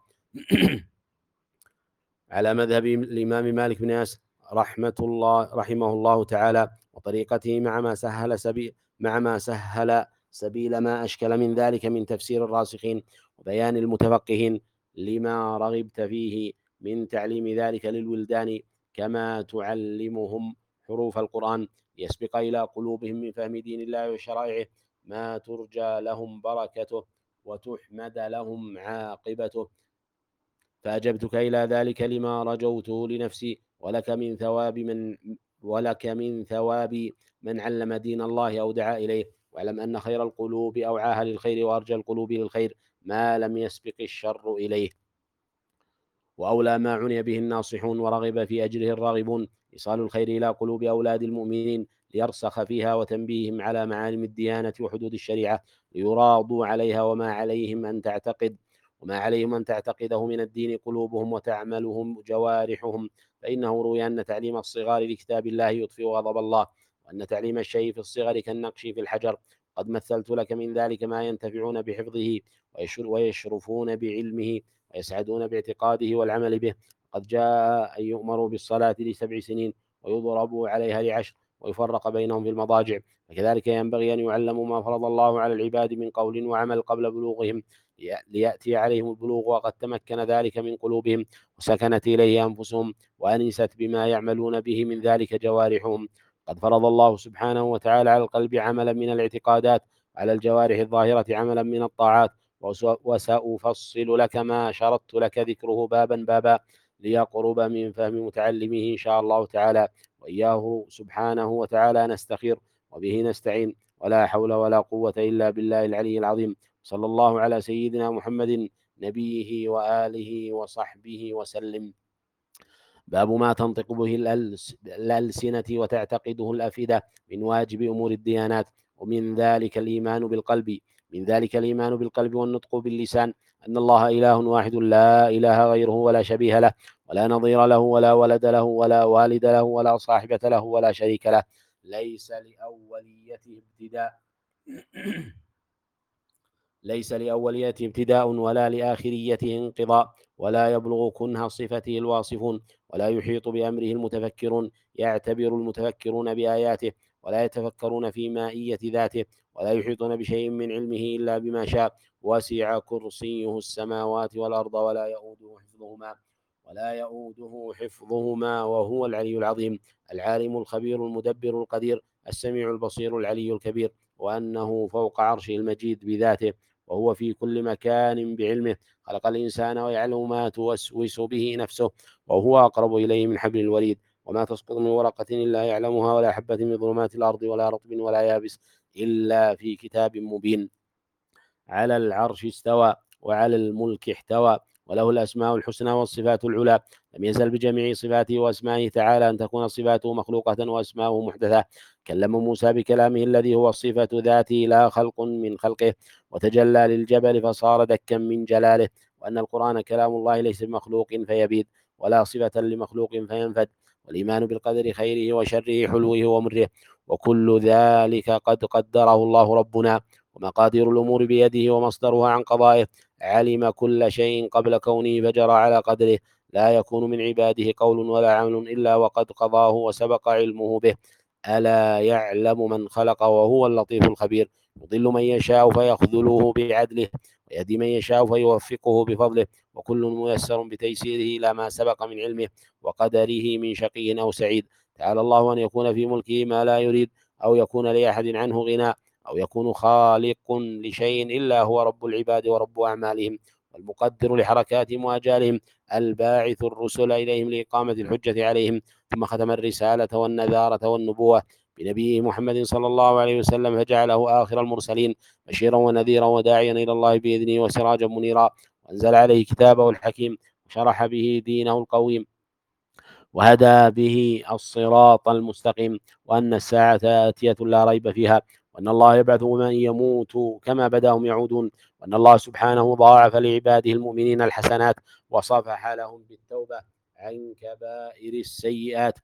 على مذهب الإمام مالك بن أنس رحمة الله رحمه الله تعالى وطريقته، مع ما سهل سبيل مع ما سهل سبيل ما أشكل من ذلك من تفسير الراسخين وبيان المتفقهين لما رغبت فيه من تعليم ذلك للولدان، كما تعلمهم حروف القرآن ليسبق إلى قلوبهم من فهم دين الله وشرائعه ما ترجى لهم بركته وتحمد لهم عاقبته. فأجبتك إلى ذلك لما رجوته لنفسي ولك من ثواب من ولك من ثواب من علم دين الله أو دعا إليه. واعلم أن خير القلوب أوعاها للخير وأرجى القلوب للخير ما لم يسبق الشر إليه. وأولى ما عني به الناصحون ورغب في أجره الراغبون إيصال الخير إلى قلوب أولاد المؤمنين ليرسخ فيها، وتنبيهم على معالم الديانة وحدود الشريعة ليراضوا عليها وما عليهم أن تعتقد وما عليهم أن تعتقده من الدين قلوبهم وتعملهم جوارحهم. فإنه روي أن تعليم الصغار لكتاب الله يطفئ غضب الله، وأن تعليم الشيء في الصغر كالنقش في الحجر. قد مثلت لك من ذلك ما ينتفعون بحفظه ويشرفون بعلمه ويسعدون باعتقاده والعمل به. قد جاء أن يؤمروا بالصلاة لسبع سنين ويضربوا عليها لعشر ويفرق بينهم في المضاجع. وكذلك ينبغي أن يعلموا ما فرض الله على العباد من قول وعمل قبل بلوغهم ليأتي عليهم البلوغ وقد تمكن ذلك من قلوبهم وسكنت إليه أنفسهم وأنست بما يعملون به من ذلك جوارحهم. قد فرض الله سبحانه وتعالى على القلب عملا من الاعتقادات، على الجوارح الظاهرة عملا من الطاعات. وسأفصل لك ما شرطت لك ذكره بابا بابا ليقرب من فهم متعلمه إن شاء الله تعالى. وإياه سبحانه وتعالى نستخير وبه نستعين، ولا حول ولا قوة إلا بالله العلي العظيم. صلى الله على سيدنا محمد نبيه وآله وصحبه وسلم. باب ما تنطق به الألسنة وتعتقده الأفئدة من واجب أمور الديانات. ومن ذلك الإيمان بالقلب من ذلك الإيمان بالقلب والنطق باللسان أن الله إله واحد لا إله غيره ولا شبيه له ولا نظير له ولا ولد له ولا والد له ولا صاحبة له ولا شريك له، ليس لأوليته ابتداء ليس لأوليته ابتداء ولا لآخريته انقضاء، ولا يبلغ كنه صفته الواصفون، ولا يحيط بأمره المتفكرون. يعتبر المتفكرون بآياته ولا يتفكرون في مائية ذاته، ولا يحيطون بشيء من علمه إلا بما شاء. وسع كرسيه السماوات والأرض ولا يؤوده حفظهما ولا يؤوده حفظهما وهو العلي العظيم. العالم الخبير المدبر القدير السميع البصير العلي الكبير. وأنه فوق عرشه المجيد بذاته، وهو في كل مكان بعلمه. خلق الإنسان ويعلم ما توسوس به نفسه، وهو أقرب إليه من حبل الوريد. وما تسقط من ورقة إلا يعلمها، ولا حبة من ظلمات الأرض ولا رطب ولا يابس إلا في كتاب مبين. على العرش استوى وعلى الملك احتوى، وله الأسماء الحسنى والصفات العلى. لم يزل بجميع صفاته وأسمائه تعالى أن تكون صفاته مخلوقة وأسماؤه محدثة. كلم موسى بكلامه الذي هو صفة ذاته لا خلق من خلقه، وتجلى للجبل فصار دكا من جلاله. وأن القرآن كلام الله ليس بمخلوق فيبيد ولا صفة لمخلوق فينفد. والإيمان بالقدر خيره وشره حلوه ومره، وكل ذلك قد قدره الله ربنا، ومقادير الأمور بيده ومصدرها عن قضائه. علم كل شيء قبل كونه فجرى على قدره. لا يكون من عباده قول ولا عمل إلا وقد قضاه وسبق علمه به. ألا يعلم من خلق وهو اللطيف الخبير. يضل من يشاء فيخذله بعدله، ويهدي من يشاء فيوفقه بفضله. وكل ميسر بتيسيره إلى ما سبق من علمه وقدره من شقي أو سعيد. تعالى الله أن يكون في ملكه ما لا يريد، أو يكون لأحد عنه غنى، أو يكون خالق لشيء إلا هو رب العباد ورب أعمالهم، والمقدر لحركاتهم وأجالهم، الباعث الرسل إليهم لإقامة الحجة عليهم. ثم ختم الرسالة والنذارة والنبوة بنبيه محمد صلى الله عليه وسلم، فجعله آخر المرسلين بشيرا ونذيرا وداعيا إلى الله بإذنه وسراجا منيرا. وأنزل عليه كتابه الحكيم وشرح به دينه القويم، وهدى به الصراط المستقيم. وأن الساعة آتية لا ريب فيها، وأن الله يبعث من يموت كما بداهم يعودون، وأن الله سبحانه ضاعف لعباده المؤمنين الحسنات وصفح لهم بالتوبة عن كبائر السيئات،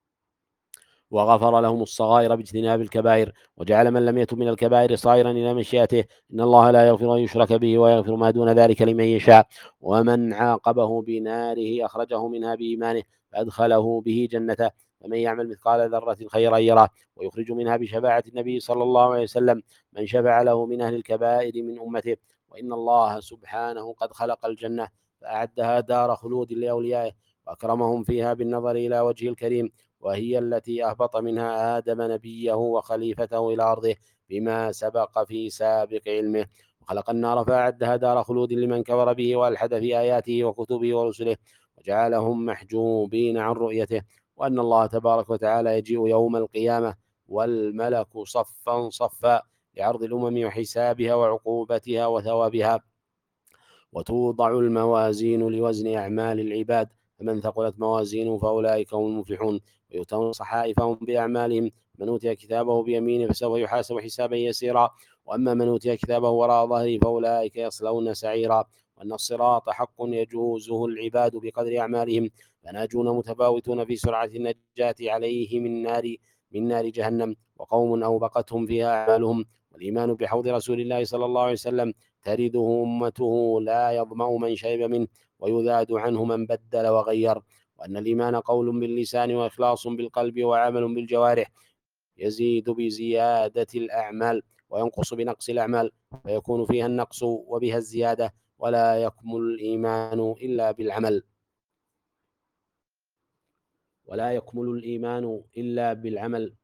وغفر لهم الصغائر باجتناب الكبائر، وجعل من لم يتب من الكبائر صائرا إلى مشيئته. إن الله لا يغفر أن يشرك به ويغفر ما دون ذلك لمن يشاء. ومن عاقبه بناره أخرجه منها بإيمانه فأدخله به جنته، فمن يعمل مثقال ذرة خيرا يره، ويخرج منها بشفاعة النبي صلى الله عليه وسلم من شفع له من أهل الكبائر من أمته. وإن الله سبحانه قد خلق الجنة فأعدها دار خلود لأوليائه، وأكرمهم فيها بالنظر إلى وجهه الكريم، وهي التي أهبط منها آدم نبيه وخليفته إلى أرضه بما سبق في سابق علمه. وخلق النار فأعدها دار خلود لمن كفر به وألحد في آياته وكتبه ورسله وجعلهم محجوبين عن رؤيته. وأن الله تبارك وتعالى يجيء يوم القيامة والملك صفا صفا لعرض الأمم وحسابها وعقوبتها وثوابها، وتوضع الموازين لوزن أعمال العباد، فمن ثقلت موازينه فأولئك هم المفلحون، ويؤتون صحائفهم بأعمالهم. من أوتي كتابه بيمينه فسوف يحاسب حسابا يسيرا، وأما من أوتي كتابه وراء ظهره فأولئك يصلون سعيرا. وأن الصراط حق يجوزه العباد بقدر أعمالهم، فناجون متفاوتون في سرعة النجاة عليه من نار من نار جهنم، وقوم أوبقتهم فيها أعمالهم. والإيمان بحوض رسول الله صلى الله عليه وسلم ترده أمته لا يظمأ من شرب منه ويذاد عنه من بدل وغير. وأن الإيمان قول باللسان وإخلاص بالقلب وعمل بالجوارح، يزيد بزيادة الأعمال وينقص بنقص الأعمال، فيكون فيها النقص وبها الزيادة، ولا يكمل الإيمان إلا بالعمل ولا يكمل الإيمان إلا بالعمل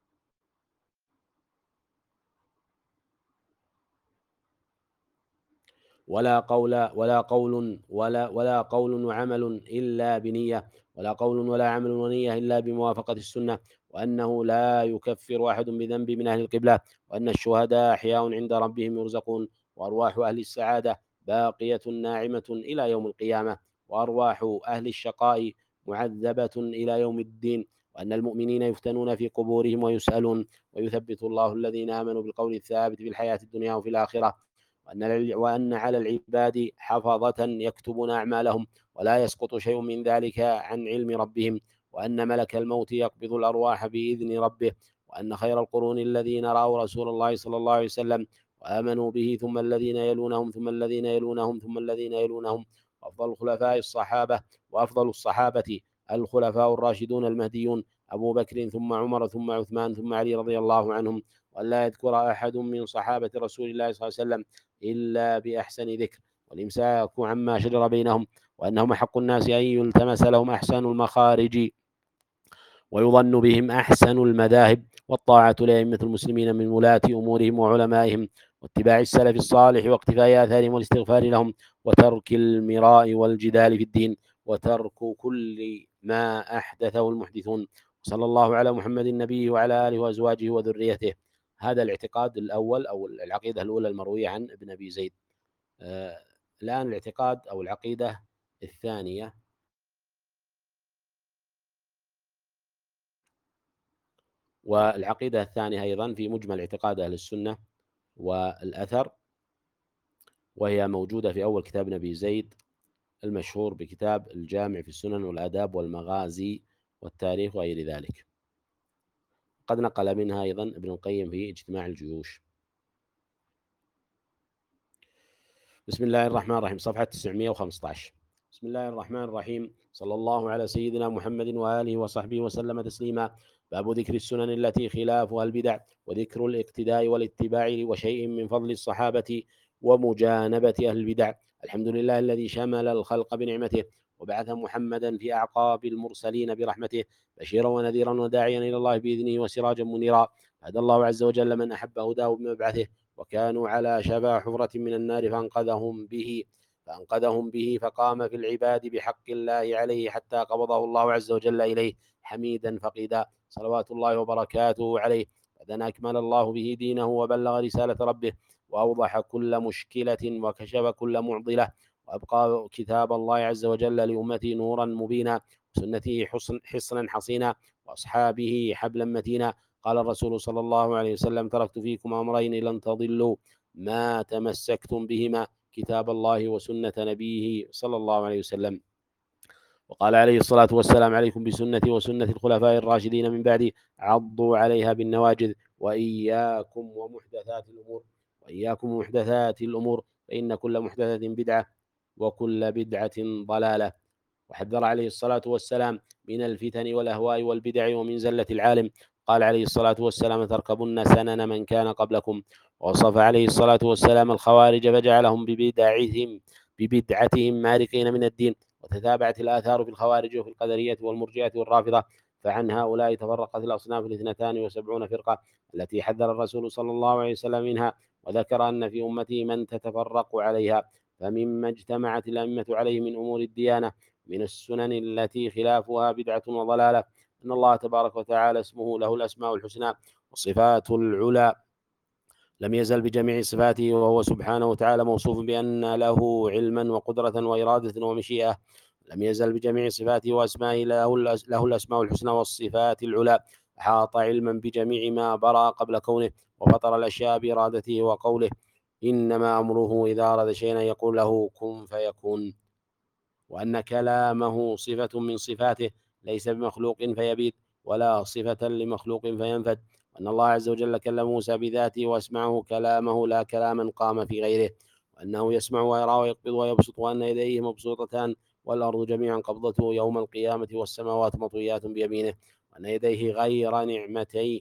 ولا قول ولا قول ولا ولا قول وعمل إلا بنية، ولا قول ولا عمل ونية إلا بموافقة السنة. وأنه لا يكفر أحد بذنب من أهل القبلة، وأن الشهداء أحياء عند ربهم يرزقون، وأرواح أهل السعادة باقية ناعمة إلى يوم القيامة، وأرواح أهل الشقاء معذبة إلى يوم الدين. وأن المؤمنين يفتنون في قبورهم ويسألون، ويثبت الله الذين آمنوا بالقول الثابت في الحياة الدنيا وفي الآخرة. وأن وأن على العباد حفظة يكتبون أعمالهم، ولا يسقط شيء من ذلك عن علم ربهم. وأن ملك الموت يقبض الأرواح بإذن ربه. وأن خير القرون الذين رأوا رسول الله صلى الله عليه وسلم وآمنوا به، ثم الذين يلونهم ثم الذين يلونهم ثم الذين يلونهم. وأفضل الخلفاء الصحابة وأفضل الصحابة الخلفاء الراشدون المهديون أبو بكر ثم عمر ثم عثمان ثم علي رضي الله عنهم. وأن لا يذكر أحد من صحابة رسول الله صلى الله عليه وسلم إلا بأحسن ذكر، والإمساك عما شجر بينهم، وأنهم حق الناس أن يلتمس لهم أحسن المخارج ويظن بهم أحسن المذاهب، والطاعة لأئمة المسلمين من ولاة أمورهم وعلمائهم، واتباع السلف الصالح واقتفاء آثارهم والاستغفار لهم، وترك المراء والجدال في الدين، وترك كل ما أحدثه المحدثون. صلى الله على محمد النبي وعلى آله وأزواجه وذريته. هذا الاعتقاد الأول أو العقيدة الأولى المروية عن ابن أبي زيد. آه الآن الاعتقاد أو العقيدة الثانية. والعقيدة الثانية أيضا في مجمل اعتقاد أهل السنة والأثر، وهي موجودة في أول كتاب نبي زيد المشهور بكتاب الجامع في السنن والآداب والمغازي والتاريخ وغير ذلك. قد نقل منها أيضا ابن القيم في اجتماع الجيوش. بسم الله الرحمن الرحيم، صفحة تسعمائة وخمسة عشر. بسم الله الرحمن الرحيم، صلى الله على سيدنا محمد وآله وصحبه وسلم تسليما. باب ذكر السنن التي خلافها البدع، وذكر الاقتداء والاتباع وشيء من فضل الصحابة ومجانبة أهل البدع. الحمد لله الذي شمل الخلق بنعمته، وبعث محمدا في أعقاب المرسلين برحمته بشيرا ونذيرا وداعيا إلى الله بإذنه وسراجا منيرا. هدى الله عز وجل من أحب هداه بمبعثه، وكانوا على شفا حفرة من النار فأنقذهم به فأنقذهم به فقام في العباد بحق الله عليه حتى قبضه الله عز وجل إليه حميدا فقيدا، صلوات الله وبركاته عليه. إذن أكمل الله به دينه وبلغ رسالة ربه، وأوضح كل مشكلة وكشف كل معضلة، وأبقى كتاب الله عز وجل لأمته نورا مبينا، وسنته حصنا حصينا، وأصحابه حبلا متينا. قال الرسول صلى الله عليه وسلم: تركت فيكم أمرين لن تضلوا ما تمسكتم بهما، كتاب الله وسنة نبيه صلى الله عليه وسلم. وقال عليه الصلاة والسلام: عليكم بسنتي وسنة الخلفاء الراشدين من بعدي، عضوا عليها بالنواجذ، وإياكم ومحدثات الأمور وإياكم ومحدثات الأمور فإن كل محدثة بدعة وكل بدعة ضلالة. وحذر عليه الصلاة والسلام من الفتن والأهواء والبدع ومن زلة العالم. قال عليه الصلاة والسلام: تركبن سنن من كان قبلكم. ووصف عليه الصلاة والسلام الخوارج فجعلهم ببدعتهم ببدعتهم مارقين من الدين. وتتابعت الآثار في الخوارج وفي القدرية والمرجئة والرافضة، فعن هؤلاء تفرقت الأصناف الاثنتان وسبعون فرقة التي حذر الرسول صلى الله عليه وسلم منها، وذكر أن في أمته من تتفرق عليها. فمما اجتمعت الأئمة عليه من أمور الديانة من السنن التي خلافها بدعة وضلالة أن الله تبارك وتعالى اسمه له الأسماء الحسنى وصفات العلى، لم يزل بجميع صفاته، وهو سبحانه وتعالى موصوف بأن له علما وقدرة وإرادة ومشيئة. لم يزل بجميع صفاته وأسمائه له, له الأسماء الحسنى والصفات العلى، أحاط علما بجميع ما برأ قبل كونه، وفطر الأشياء بإرادته وقوله: إنما أمره إذا أراد شيئا يقول له كن فيكون. وأن كلامه صفة من صفاته ليس بمخلوق فيبيد ولا صفة لمخلوق فينفد. وأن الله عز وجل كلم موسى بذاته وأسمعه كلامه لا كلاما قام في غيره. وأنه يسمع ويرى ويقبض ويبسط، وأن يديه مبسوطتان والأرض جميعا قبضته يوم القيامة والسماوات مطويات بيمينه. وأن يديه غير نعمتي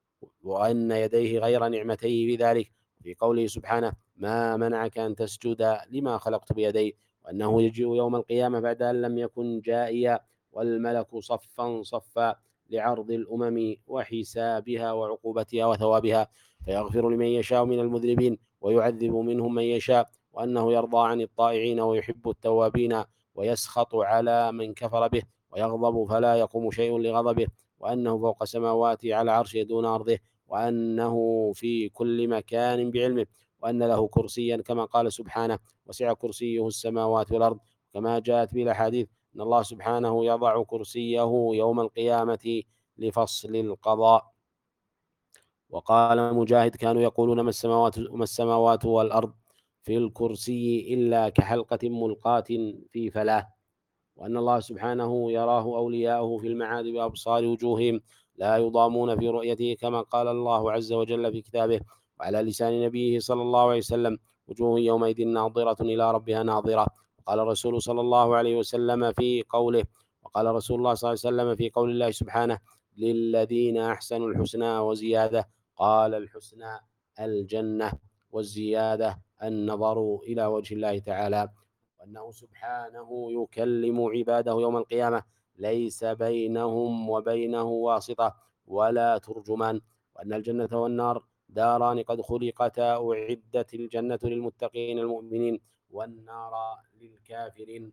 وأن يديه غير نعمتيه بذلك في قوله سبحانه: ما منعك أن تسجد لما خلقت بيدي. وأنه يجيء يوم القيامة بعد أن لم يكن جائيا والملك صفا صفا لعرض الأمم وحسابها وعقوبتها وثوابها، فيغفر لمن يشاء من المذنبين ويعذب منهم من يشاء. وأنه يرضى عن الطائعين ويحب التوابين ويسخط على من كفر به ويغضب فلا يقوم شيء لغضبه. وأنه فوق سماواته على عرشه دون أرضه. وأنه في كل مكان بعلمه. وأن له كرسيا كما قال سبحانه: وسع كرسيه السماوات والأرض. كما جاءت في الأحاديث أن الله سبحانه يضع كرسيه يوم القيامة لفصل القضاء. وقال مجاهد: كانوا يقولون ما السماوات, ما السماوات والأرض في الكرسي إلا كحلقة ملقاة في فلاة. وأن الله سبحانه يراه أولياءه في المعاد بأبصار وجوههم لا يضامون في رؤيته، كما قال الله عز وجل في كتابه وعلى لسان نبيه صلى الله عليه وسلم: وجوه يومئذ ناظرة إلى ربها ناظرة. وقال الرسول صلى الله عليه وسلم في قوله وقال رسول الله صلى الله عليه وسلم في قول الله سبحانه: للذين أحسنوا الحسنى وزيادة. قال: الحسنى الجنة، والزيادة النظر إلى وجه الله تعالى. وأنه سبحانه يكلم عباده يوم القيامة ليس بينهم وبينه واسطة ولا ترجمان. وأن الجنة والنار داران قد خلقتا، أعدت الجنة للمتقين المؤمنين والنار للكافرين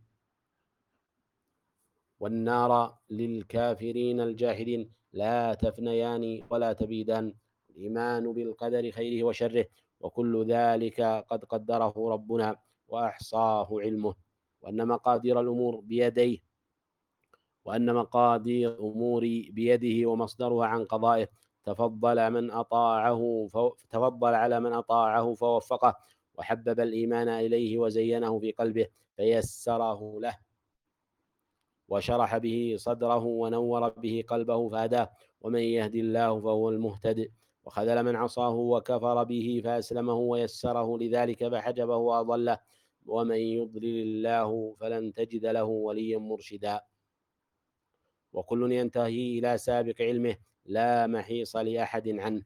والنار للكافرين الجاحدين، لا تفنيان ولا تبيدان. الإيمان بالقدر خيره وشره، وكل ذلك قد قدره ربنا وأحصاه علمه. وأن مقادير الأمور بيديه وأن مقادير الأمور بيده ومصدرها عن قضائه. تفضل من أطاعه تفضل على من أطاعه فوفقه، وحبب الإيمان إليه وزينه في قلبه فيسره له، وشرح به صدره ونور به قلبه فهداه. ومن يهدي الله فهو المهتد، وخذل من عصاه وكفر به فأسلمه ويسره لذلك فحجبه وأضله. ومن يضلل الله فلن تجد له وليا مرشدا. وكل ينتهي إلى سابق علمه لا محيص لأحد عنه.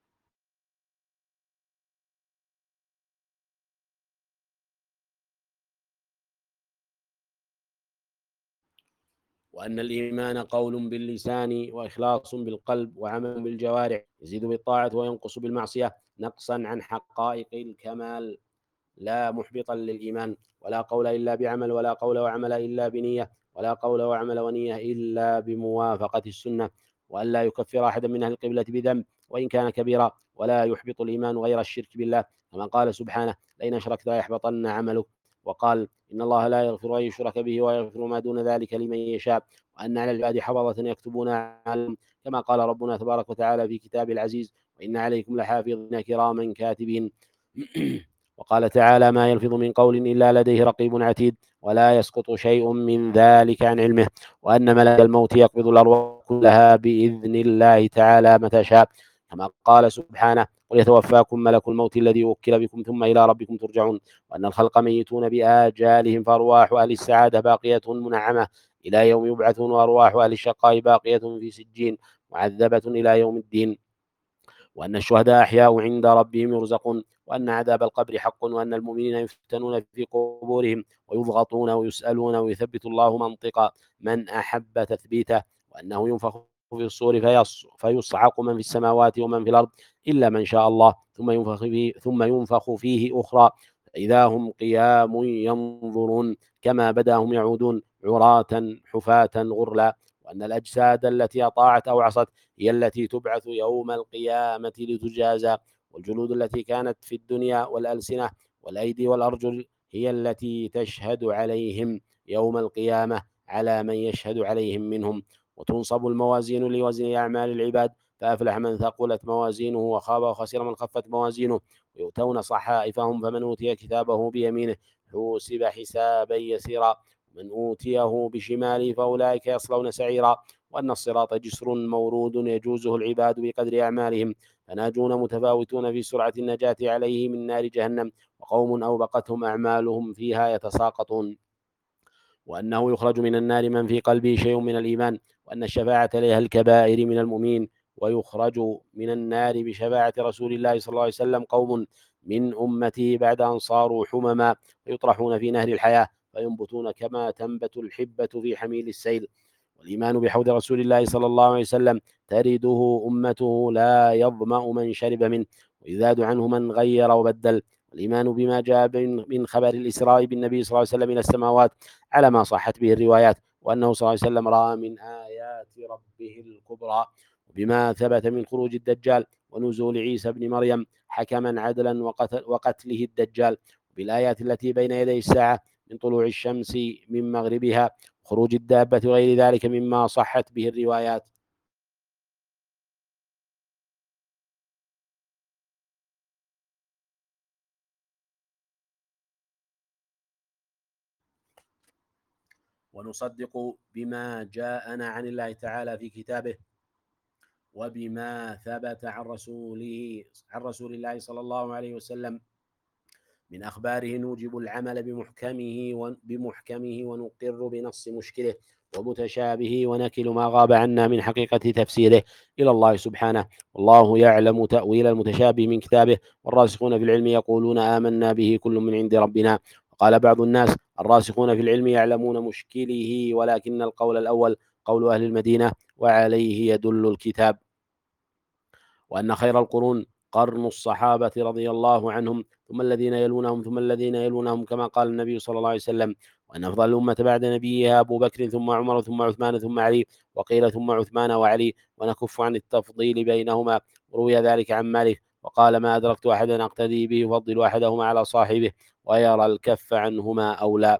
وأن الإيمان قول باللسان وإخلاص بالقلب وعمل بالجوارح، يزيد بالطاعة وينقص بالمعصية نقصا عن حقائق الكمال، لا محبطا للإيمان. ولا قول إلا بعمل، ولا قول وعمل إلا بنية، ولا قول وعمل ونية إلا بموافقة السنة. وأن لا يكفر أحدا من أهل القبلة بذنب وإن كان كبيرا، ولا يحبط الإيمان غير الشرك بالله، كما قال سبحانه: لئن أشركت ليحبطن عملك. وقال: إن الله لا يغفر أن يشرك به ويغفر ما دون ذلك لمن يشاء. وأن على العباد حفظة يكتبون علم، كما قال ربنا تبارك وتعالى في كتابه العزيز: وإن عليكم لحافظين كراما كاتبين. وقال تعالى: ما يلفظ من قول إلا لديه رقيب عتيد، ولا يسقط شيء من ذلك عن علمه. وأن ملك الموت يقبض الأرواح كلها بإذن الله تعالى متى شاء، كما قال سبحانه: قل يتوفاكم ملك الموت الذي وكل بكم ثم إلى ربكم ترجعون، وأن الخلق ميتون بآجالهم، فأرواح أهل السعادة باقية منعمة إلى يوم يبعثون، وأرواح أهل الشقاء باقية في سجين معذبة إلى يوم الدين، وأن الشهداء أحياء عند ربهم يرزقون، وأن عذاب القبر حق، وأن المؤمنين يفتنون في قبورهم ويضغطون ويسألون، ويثبت الله منطق من أحب تثبيته، وأنه ينفخ في الصور فيصعق من في السماوات ومن في الأرض إلا من شاء الله، ثم ينفخ فيه, ثم ينفخ فيه أخرى فإذا هم قيام ينظرون كما بدأهم يعودون عراة حفاة غرلا، وأن الأجساد التي أطاعت أو عصت هي التي تبعث يوم القيامة لتجازى، والجلود التي كانت في الدنيا والألسنة والأيدي والأرجل هي التي تشهد عليهم يوم القيامة على من يشهد عليهم منهم، وتنصب الموازين لوزن أعمال العباد، فأفلح من ثقلت موازينه وخاب وخسر من خفت موازينه، ويؤتون صحائفهم فمن أوتي كتابه بيمينه حوسب حسابا يسيرا، من أوتيه بشماله فأولئك يصلون سعيرا، وأن الصراط جسر مورود يجوزه العباد بقدر أعمالهم، فناجون متفاوتون في سرعة النجاة عليه من نار جهنم، وقوم أوبقتهم أعمالهم فيها يتساقطون، وأنه يخرج من النار من في قلبه شيء من الإيمان، وأن الشفاعة لها الكبائر من المؤمنين، ويخرج من النار بشفاعة رسول الله صلى الله عليه وسلم قوم من أمته بعد أن صاروا حمما، فيطرحون في نهر الحياة فينبتون كما تنبت الحبة في حميل السيل، والإيمان بحوض رسول الله صلى الله عليه وسلم ترده أمته لا يظمأ من شرب منه، ويزاد عنه من غير وبدل، والإيمان بما جاء من خبر الإسراء بالنبي صلى الله عليه وسلم إلى السماوات على ما صحت به الروايات، وأنه صلى الله عليه وسلم رأى من آيات ربه الكبرى، وبما ثبت من خروج الدجال ونزول عيسى بن مريم حكما عدلا وقتل وقتله الدجال، بالآيات التي بين يدي الساعة من طلوع الشمس من مغربها، خروج الدابة وغير ذلك مما صحت به الروايات. ونصدق بما جاءنا عن الله تعالى في كتابه، وبما ثبت عن رسوله عن رسول الله صلى الله عليه وسلم من أخباره، نوجب العمل بمحكمه بمحكمه ونقر بنص مشكله ومتشابه، ونكل ما غاب عنا من حقيقة تفسيره إلى الله سبحانه، والله يعلم تأويل المتشابه من كتابه، والراسخون في العلم يقولون آمنا به كل من عند ربنا. وقال بعض الناس الراسخون في العلم يعلمون مشكله، ولكن القول الأول قول أهل المدينة، وعليه يدل الكتاب. وأن خير القرون قرن الصحابة رضي الله عنهم، ثم الذين يلونهم، ثم الذين يلونهم، كما قال النبي صلى الله عليه وسلم، وأن أفضل الأمة بعد نبيها أبو بكر، ثم عمر، ثم عثمان، ثم علي، وقيل ثم عثمان وعلي، ونكف عن التفضيل بينهما. روي ذلك عن مالك وقال ما أدركت أحدا أقتدي به يفضل أحدهما على صاحبه ويرى الكف عنهما أولى.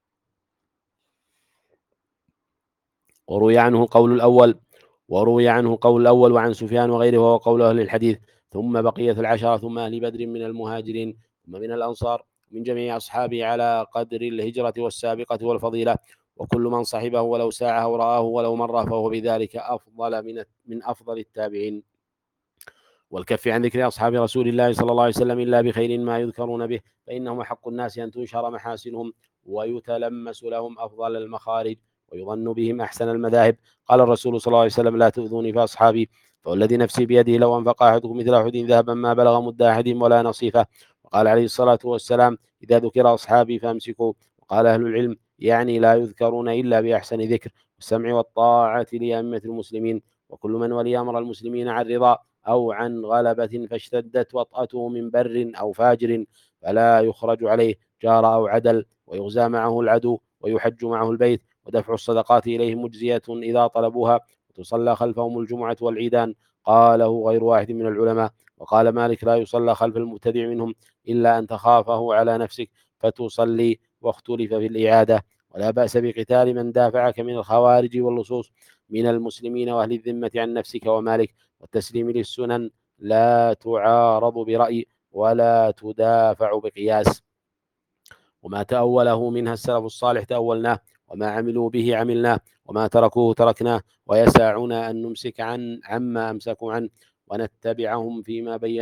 وروي عنه قول الأول وروي عنه قول الأول وعن سفيان وغيره، وهو قول أهل الحديث، ثم بقية العشرة، ثم أهل بدر من المهاجرين، ثم من الأنصار، من جميع أصحابه على قدر الهجرة والسابقة والفضيلة، وكل من صحبه ولو ساعه ورآه ولو مرة فهو بذلك أفضل من من أفضل التابعين. والكف عن ذكر أصحاب رسول الله صلى الله عليه وسلم إلا بخير ما يذكرون به، فإنهم حق الناس أن تنشر محاسنهم ويتلمس لهم أفضل المخارج ويظن بهم أحسن المذاهب. قال الرسول صلى الله عليه وسلم لا تؤذوني في أصحابي، فوالذي نفسي بيده لو أنفق أحدكم مثل أحد ذهبا ما بلغ مد أحدهم ولا نصيفه. وقال عليه الصلاة والسلام إذا ذكر أصحابي فامسكوا. وقال أهل العلم يعني لا يذكرون إلا بأحسن ذكر، والسمع والطاعة لأئمة المسلمين، وكل من ولي أمر المسلمين عن رضا أو عن غلبة فاشتدت وطأته من بر أو فاجر فلا يخرج عليه، جار أو عدل، ويغزى معه العدو، ويحج معه البيت، ودفع الصدقات إليهم مجزية إذا طلبوها، وتصلى خلفهم الجمعة والعيدان. قاله غير واحد من العلماء. وقال مالك لا يصلى خلف المبتدع منهم إلا أن تخافه على نفسك فتصلي، واختلف في الإعادة. ولا بأس بقتال من دافعك من الخوارج واللصوص من المسلمين وأهل الذمة عن نفسك ومالك، والتسليم للسنن لا تعارض برأي ولا تدافع بقياس. وما تأوله منها السلف الصالح تأولناه، وما عملوا به عملناه، وما تركوه تركناه، ويسعنا أن نمسك عن عما أمسكوا عنه ونتبعهم فيما بينوا،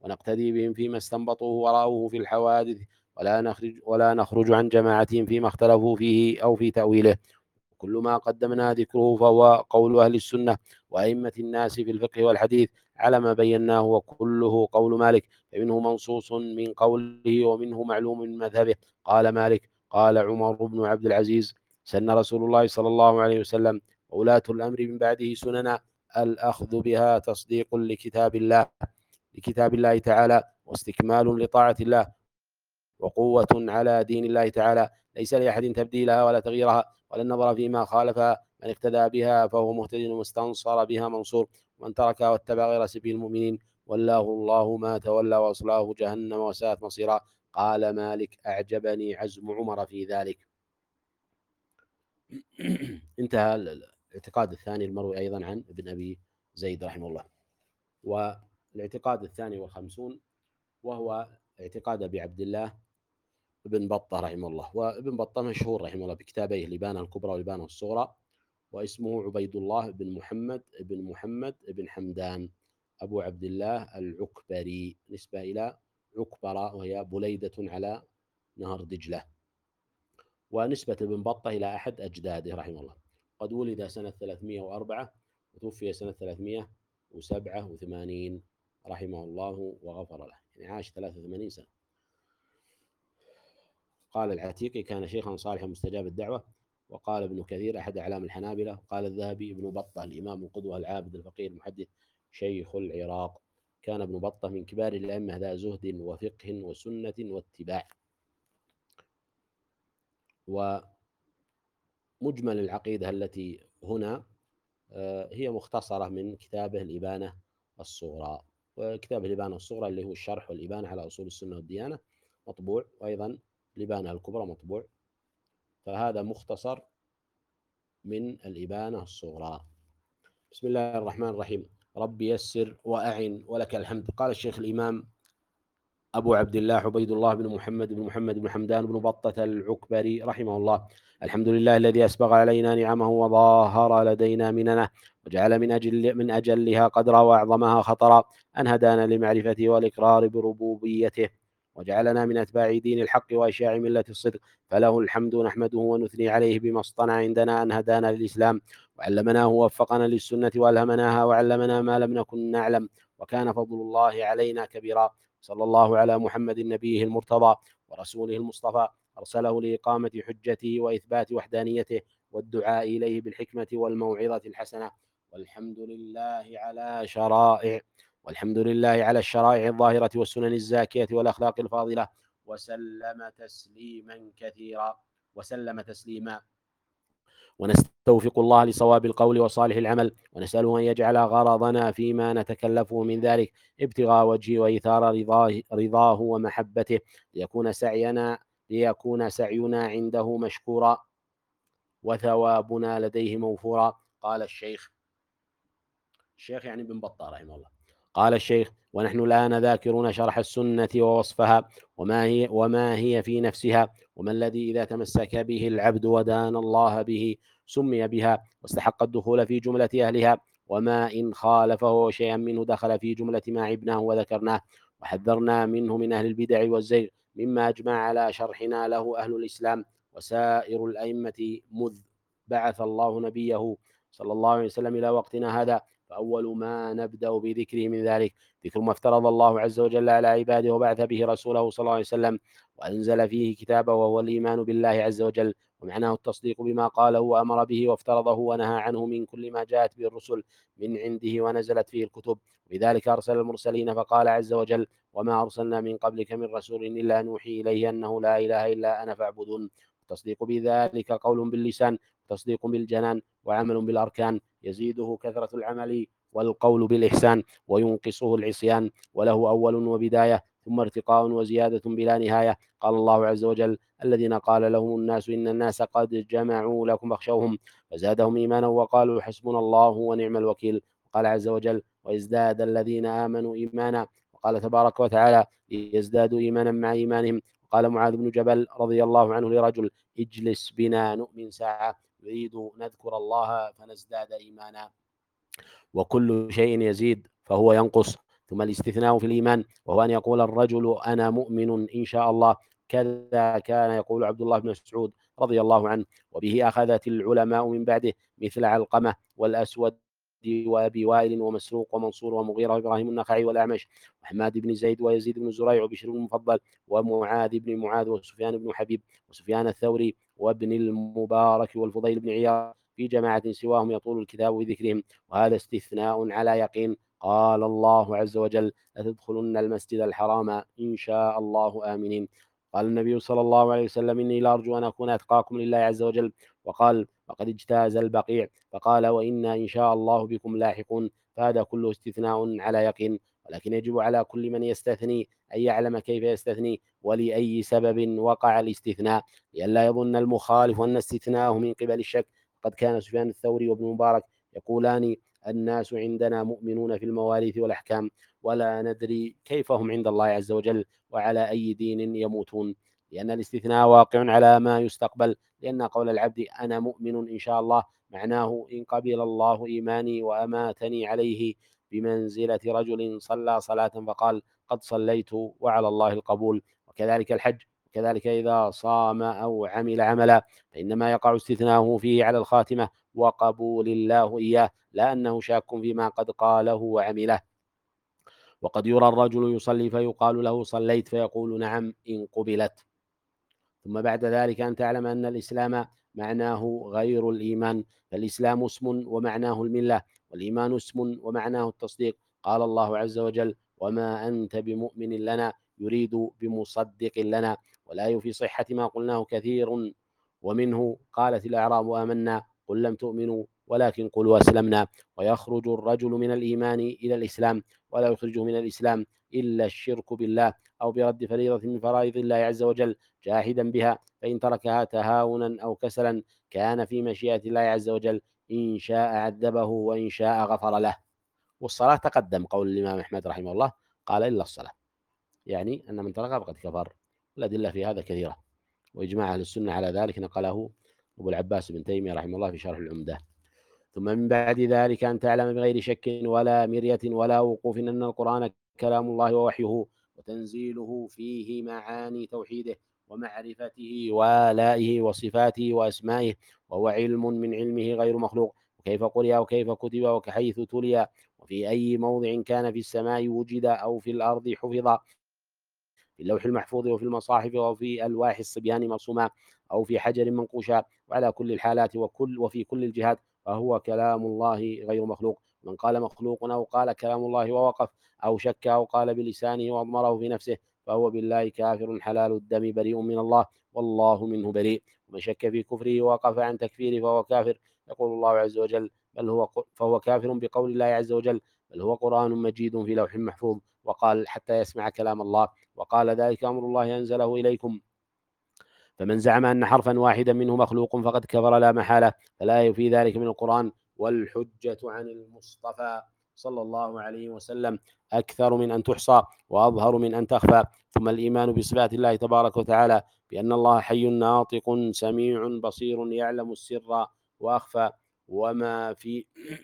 ونقتدي بهم فيما استنبطوه ورأوه في الحوادث، ولا نخرج, ولا نخرج عن جماعتهم فيما اختلفوا فيه أو في تأويله. كل ما قدمنا ذكره فهو قول أهل السنة وأئمة الناس في الفقه والحديث على ما بيناه، وكله قول مالك، فمنه منصوص من قوله ومنه معلوم من مذهبه. قال مالك: قال عمر بن عبد العزيز: سن رسول الله صلى الله عليه وسلم وولاة الأمر من بعده سننا، الأخذ بها تصديق لكتاب الله لكتاب الله تعالى، واستكمال لطاعة الله، وقوة على دين الله تعالى، ليس لأحد تبديلها ولا تغييرها ولا النظر فيما خالفها. من اقتدى بها فهو مهتد، واستنصر بها منصور، ومن تركها واتبع غير سبيل المؤمنين والله الله ما تولى وأصلاه جهنم وساءت مصيرا. قال مالك: أعجبني عزم عمر في ذلك. انتهى الاعتقاد الثاني المروي أيضا عن ابن أبي زيد رحمه الله. والاعتقاد الثاني والخمسون وهو اعتقاد أبي عبد الله ابن بطة رحمه الله. وابن بطة مشهور رحمه الله بكتابيه الإبانة الكبرى والإبانة الصغرى، واسمه عبيد الله بن محمد بن محمد بن حمدان أبو عبد الله العكبري، نسبة إلى عكبرة وهي بليدة على نهر دجلة. ونسبة ابن بطة إلى أحد أجداده رحمه الله. قد ولد سنة ثلاثمائة وأربعة وتوفي سنة ثلاثمائة وسبعة وثمانين رحمه الله وغفر له، يعني عاش ثلاثة وثمانين سنة. قال العتيقي: كان شيخا صالحا مستجاب الدعوة. وقال ابن كثير: أحد أعلام الحنابلة. قال الذهبي: ابن بطة الإمام القدوة العابد الفقيه المحدث شيخ العراق. كان ابن بطة من كبار الأئمة ذا زهد وفقه وسنة واتباع. ومجمل العقيدة التي هنا هي مختصرة من كتابه الإبانة الصغرى. وكتاب الإبانة الصغرى اللي هو الشرح والإبانة على أصول السنة والديانة مطبوع، وأيضا الإبانة الكبرى مطبوع. فهذا مختصر من الإبانة الصغرى. بسم الله الرحمن الرحيم. رب يسر وأعن ولك الحمد. قال الشيخ الإمام أبو عبد الله عبيد الله بن محمد بن محمد بن حمدان بن بطة العكبري رحمه الله: الحمد لله الذي أسبغ علينا نعمه وظاهر لدينا مننه، وجعل من أجل من أجلها قدرا وأعظمها خطرا أن هدانا لمعرفته والإقرار بربوبيته، وجعلنا من أتباع دين الحق وأشياع ملة الصدق، فله الحمد نحمده ونثني عليه بما اصطنع عندنا أن هدانا للإسلام، وعلمناه ووفقنا للسنة وألهمناها وعلمنا ما لم نكن نعلم، وكان فضل الله علينا كبيرا. صلى الله على محمد نبيه المرتضى ورسوله المصطفى، أرسله لإقامة حجته وإثبات وحدانيته والدعاء إليه بالحكمة والموعظة الحسنة. والحمد لله على شرائع والحمد لله على الشرائع الظاهرة والسنن الزاكية والأخلاق الفاضلة، وسلم تسليما كثيرا وسلم تسليما ونستوفق الله لصواب القول وصالح العمل، ونسأله أن يجعل غرضنا فيما نتكلفه من ذلك ابتغاء وجهه وإيثار رضاه, رضاه ومحبته، ليكون سعينا ليكون سعينا عنده مشكورا وثوابنا لديه موفورا. قال الشيخ الشيخ يعني بن بطة رحمه الله. قال الشيخ: ونحن الآن ذاكرون شرح السنة ووصفها وما هي, وما هي في نفسها، وما الذي إذا تمسك به العبد ودان الله به سمي بها واستحق الدخول في جملة أهلها، وما إن خالفه شيئا منه دخل في جملة ما عبناه وذكرناه وحذرنا منه من أهل البدع والزيغ، مما أجمع على شرحنا له أهل الإسلام وسائر الأئمة مذ بعث الله نبيه صلى الله عليه وسلم إلى وقتنا هذا. فأول ما نبدأ بذكره من ذلك ذكر ما افترض الله عز وجل على عباده وبعث به رسوله صلى الله عليه وسلم وأنزل فيه كتابه، وهو الإيمان بالله عز وجل، ومعناه التصديق بما قاله وأمر به وافترضه ونهى عنه من كل ما جاءت به الرسل من عنده ونزلت فيه الكتب. لذلك أرسل المرسلين فقال عز وجل: وما أرسلنا من قبلك من رسول إلا نوحي إليه أنه لا إله إلا أنا فاعبدون. التصديق بذلك قول باللسان، تصديق بالجنان، وعمل بالأركان، يزيده كثرة العمل والقول بالإحسان وينقصه العصيان، وله أول وبداية ثم ارتقاء وزيادة بلا نهاية. قال الله عز وجل: الذين قال لهم الناس إن الناس قد جمعوا لكم فاخشوهم فزادهم إيمانا وقالوا حسبنا الله ونعم الوكيل. قال عز وجل: ويزداد الذين آمنوا إيمانا. وقال تبارك وتعالى: ليزدادوا إيمانا مع إيمانهم. قال معاذ بن جبل رضي الله عنه لرجل: اجلس بنا نؤمن ساعة، نريد نذكر الله فنزداد إيمانا. وكل شيء يزيد فهو ينقص، ثم الاستثناء في الإيمان، وهو أن يقول الرجل أنا مؤمن إن شاء الله، كذا كان يقول عبد الله بن مسعود رضي الله عنه. وبه أخذت العلماء من بعده مثل علقمة والأسود وأبي وائل ومسروق ومنصور ومغيرة وإبراهيم النخعي والأعمش وحماد بن زيد ويزيد بن زريع وبشر بن المفضل ومعاذ بن معاذ وسفيان بن حبيب وسفيان الثوري وابن المبارك والفضيل بن عياض في جماعة سواهم يطول الكتاب بذكرهم. وهذا استثناء على يقين. قال الله عز وجل لتدخلن المسجد الحرام إن شاء الله آمنين. قال النبي صلى الله عليه وسلم إني لأرجو أن أكون أتقاكم لله عز وجل. وقال وقد اجتاز البقيع فقال وإنا إن شاء الله بكم لاحقون. فهذا كله استثناء على يقين، ولكن يجب على كل من يستثني أن يعلم كيف يستثني ولأي سبب وقع الاستثناء، لئلا يظن المخالف أن استثناءه من قبل الشك. قد كان سفيان الثوري وابن مبارك يقولان الناس عندنا مؤمنون في المواريث والأحكام ولا ندري كيف هم عند الله عز وجل وعلى أي دين يموتون، لأن الاستثناء واقع على ما يستقبل. لأن قول العبد أنا مؤمن إن شاء الله معناه إن قبل الله إيماني وأماتني عليه بمنزلة رجل صلى صلاة فقال قد صليت وعلى الله القبول. وكذلك الحج، وكذلك إذا صام أو عمل عملا فإنما يقع استثناءه فيه على الخاتمة وقبول الله إياه، لا أنه شاك فيما قد قاله وعمله. وقد يرى الرجل يصلي فيقال له صليت فيقول نعم إن قبلت. ثم بعد ذلك أن تعلم أن الإسلام معناه غير الإيمان، فالإسلام اسم ومعناه الملة، والإيمان اسم ومعناه التصديق. قال الله عز وجل وما أنت بمؤمن لنا يريد بمصدق لنا. والآية في صحة ما قلناه كثير، ومنه قالت الأعراب آمنا قل لم تؤمنوا ولكن قلوا أسلمنا. ويخرج الرجل من الإيمان إلى الإسلام ولا يخرجه من الإسلام إلا الشرك بالله أو برد فريضة من فرائض الله عز وجل جاحدا بها، فإن تركها تهاونا أو كسلا كان في مشيئة الله عز وجل، إن شاء عذبه وإن شاء غفر له. والصلاة تقدم قول الإمام أحمد رحمه الله قال إلا الصلاة، يعني أن من تركها فقد كفر. الأدلة في هذا كثيرة، وإجماع أهل السنة على ذلك نقله أبو العباس بن تيمية رحمه الله في شرح العمدة. ثم من بعد ذلك أن تعلم بغير شك ولا مرية ولا وقوف أن القرآن كلام الله ووحيه وتنزيله فيه معاني توحيده ومعرفته والائه وصفاته وأسمائه، وهو علم من علمه غير مخلوق، وكيف قرئ وكيف كتب وكحيث تلي وفي أي موضع كان في السماء وجد أو في الأرض حفظ، في اللوح المحفوظ وفي المصاحف وفي ألواح الصبيان مرسوما أو في حجر منقوشا، وعلى كل الحالات وكل وفي كل الجهات فهو كلام الله غير مخلوق. من قال مخلوق أو قال كلام الله ووقف أو شك أو قال بلسانه وأضمره في نفسه فهو بالله كافر حلال الدم بريء من الله والله منه بريء. ومن شك في كفره ووقف عن تكفيره فهو كافر. يقول الله عز وجل بل هو فهو كافر بقول الله عز وجل بل هو قرآن مجيد في لوح محفوظ، وقال حتى يسمع كلام الله، وقال ذلك أمر الله أنزله إليكم. فمن زعم أن حرفا واحدا منه مخلوق فقد كفر لا محالة. فالآية في ذلك من القرآن والحجة عن المصطفى صلى الله عليه وسلم أكثر من أن تحصى وأظهر من أن تخفى. ثم الإيمان بصفات الله تبارك وتعالى بأن الله حي ناطق سميع بصير يعلم السر وأخفى وما في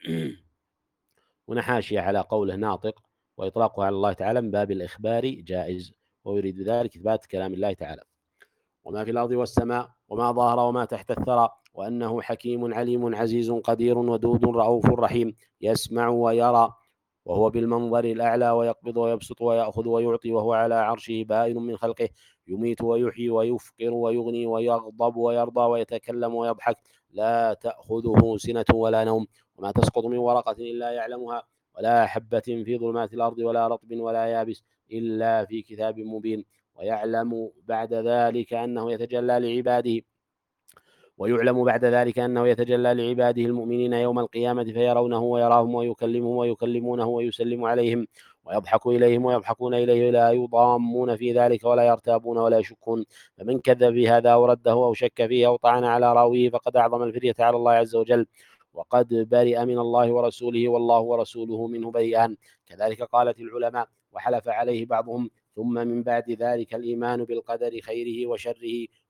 ونحاشية على قوله ناطق وإطلاقه على الله تعالى من باب الإخبار جائز، ويريد ذلك إثبات كلام الله تعالى. وما في الأرض والسماء وما ظهر وما تحت الثرى، وأنه حكيم عليم عزيز قدير ودود رؤوف رحيم يسمع ويرى وهو بالمنظر الأعلى ويقبض ويبسط ويأخذ ويعطي وهو على عرشه بائن من خلقه يميت ويحيي ويفقر ويغني ويغضب ويرضى ويتكلم ويضحك لا تأخذه سنة ولا نوم وما تسقط من ورقة إلا يعلمها ولا حبة في ظلمات الأرض ولا رطب ولا يابس إلا في كتاب مبين. ويعلم بعد ذلك أنه يتجلى لعباده ويعلم بعد ذلك أنه يتجلى لعباده المؤمنين يوم القيامة فيرونه ويراهم ويكلمهم ويكلمونه ويسلم عليهم ويضحك إليهم ويضحكون إليه لا يضامون في ذلك ولا يرتابون ولا يشكون. فمن كذب بهذا ورده أو شك فيه أو طعن على راويه فقد أعظم الفرية على الله عز وجل وقد برئ من الله ورسوله والله ورسوله منه بريئان. كذلك قالت العلماء وحلف عليه بعضهم. ثم من بعد ذلك الإيمان بالقدر خيره وشره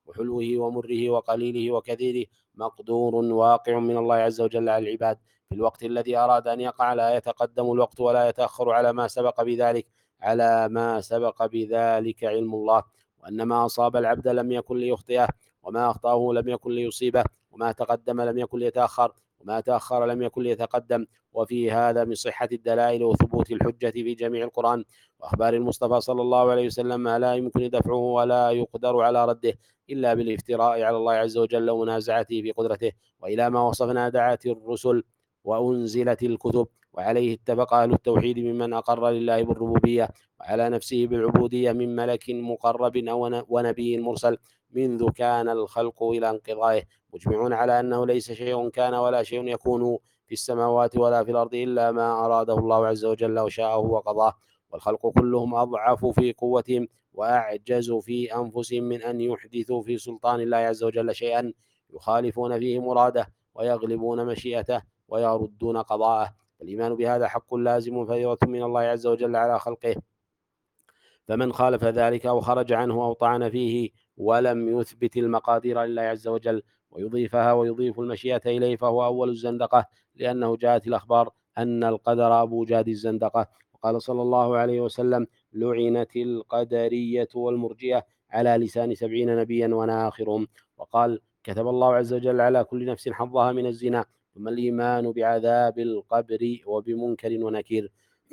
وحلوه ومره وقليله وكثيره مقدور واقع من الله عز وجل على العباد في الوقت الذي أراد أن يقع. لا يتقدم الوقت ولا يتأخر على ما سبق بذلك على ما سبق بذلك علم الله، وأن ما أصاب العبد لم يكن ليخطئه، وما أخطأه لم يكن ليصيبه، وما تقدم لم يكن ليتأخر، وما تأخر لم يكن ليتقدم. وفي هذا من صحة الدلائل وثبوت الحجة في جميع القرآن وأخبار المصطفى صلى الله عليه وسلم ما لا يمكن دفعه ولا يقدر على رده إلا بالافتراء على الله عز وجل ومنازعته في قدرته، وإلى ما وصفنا دعت الرسل وأنزلت الكتب، وعليه اتفق أهل التوحيد ممن أقر لله بالربوبية وعلى نفسه بالعبودية من ملك مقرب أو ونبي مرسل منذ كان الخلق إلى انقضائه، مجمعون على أنه ليس شيء كان ولا شيء يكون في السماوات ولا في الأرض إلا ما أراده الله عز وجل وشاءه وقضاه، والخلق كلهم أضعف في قوتهم وأعجز في أنفسهم من أن يحدثوا في سلطان الله عز وجل شيئا يخالفون فيه مراده ويغلبون مشيئته ويردون قضاءه. الإيمان بهذا حق لازم فريضة من الله عز وجل على خلقه، فمن خالف ذلك أو خرج عنه أو طعن فيه ولم يثبت المقادير لله عز وجل ويضيفها ويضيف المشيئة إليه فهو أول الزندقة، لأنه جاءت الأخبار أن القدر أبو جاد الزندقة. وقال صلى الله عليه وسلم: لعنت القدرية والمرجئة على لسان سبعين نبيا وأنا آخرهم. وقال: كتب الله عز وجل على كل نفس حظها من الزنا، ثم الإيمان بعذاب القبر وبمنكر ونكير.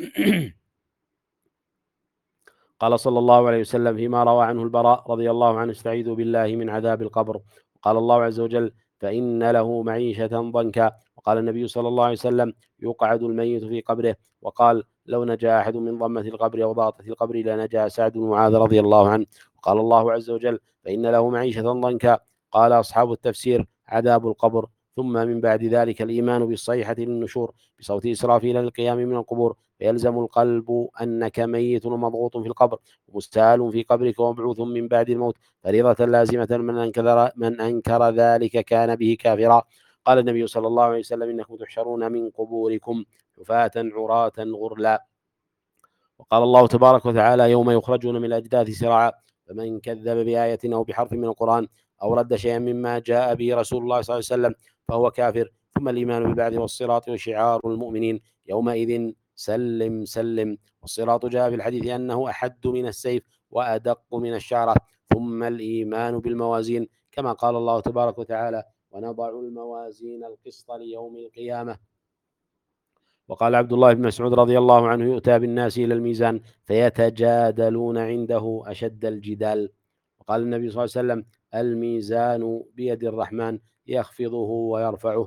قال صلى الله عليه وسلم فيما روى عنه البراء رضي الله عنه: استعيذوا بالله من عذاب القبر. وقال الله عز وجل: فإن له معيشة ضنكا. وقال النبي صلى الله عليه وسلم: يقعد الميت في قبره. وقال: لو نجا أحد من ضمة القبر أو ضغطة القبر لنجا سعد بن معاذ رضي الله عنه. وقال الله عز وجل: فإن له معيشة ضنكا. قال أصحاب التفسير: عذاب القبر. ثم من بعد ذلك الإيمان بالصيحة للنشور بصوت إسرافيل للقيام من القبور، فيلزم القلب أنك ميت ومضغوط في القبر ومستال في قبرك ومبعوث من بعد الموت فريضة لازمة. من أنكر, من أنكر ذلك كان به كافرا. قال النبي صلى الله عليه وسلم: إنكم تحشرون من قبوركم حفاة عراة غرلا. وقال الله تبارك وتعالى: يوم يخرجون من الأجداث سراعا، فمن كذب بآية أو بحرف من القرآن أو رد شيئا مما جاء به رسول الله صلى الله عليه وسلم فهو كافر. ثم الإيمان بالبعث والصراط وشعار المؤمنين يومئذ سلم سلم. والصراط جاء في الحديث أنه أحد من السيف وأدق من الشعرة. ثم الإيمان بالموازين كما قال الله تبارك وتعالى: ونضع الموازين القسط ليوم القيامة. وقال عبد الله بن مسعود رضي الله عنه: يؤتى بالناس إلى الميزان فيتجادلون عنده أشد الجدال. وقال النبي صلى الله عليه وسلم: الميزان بيد الرحمن يخفضه ويرفعه.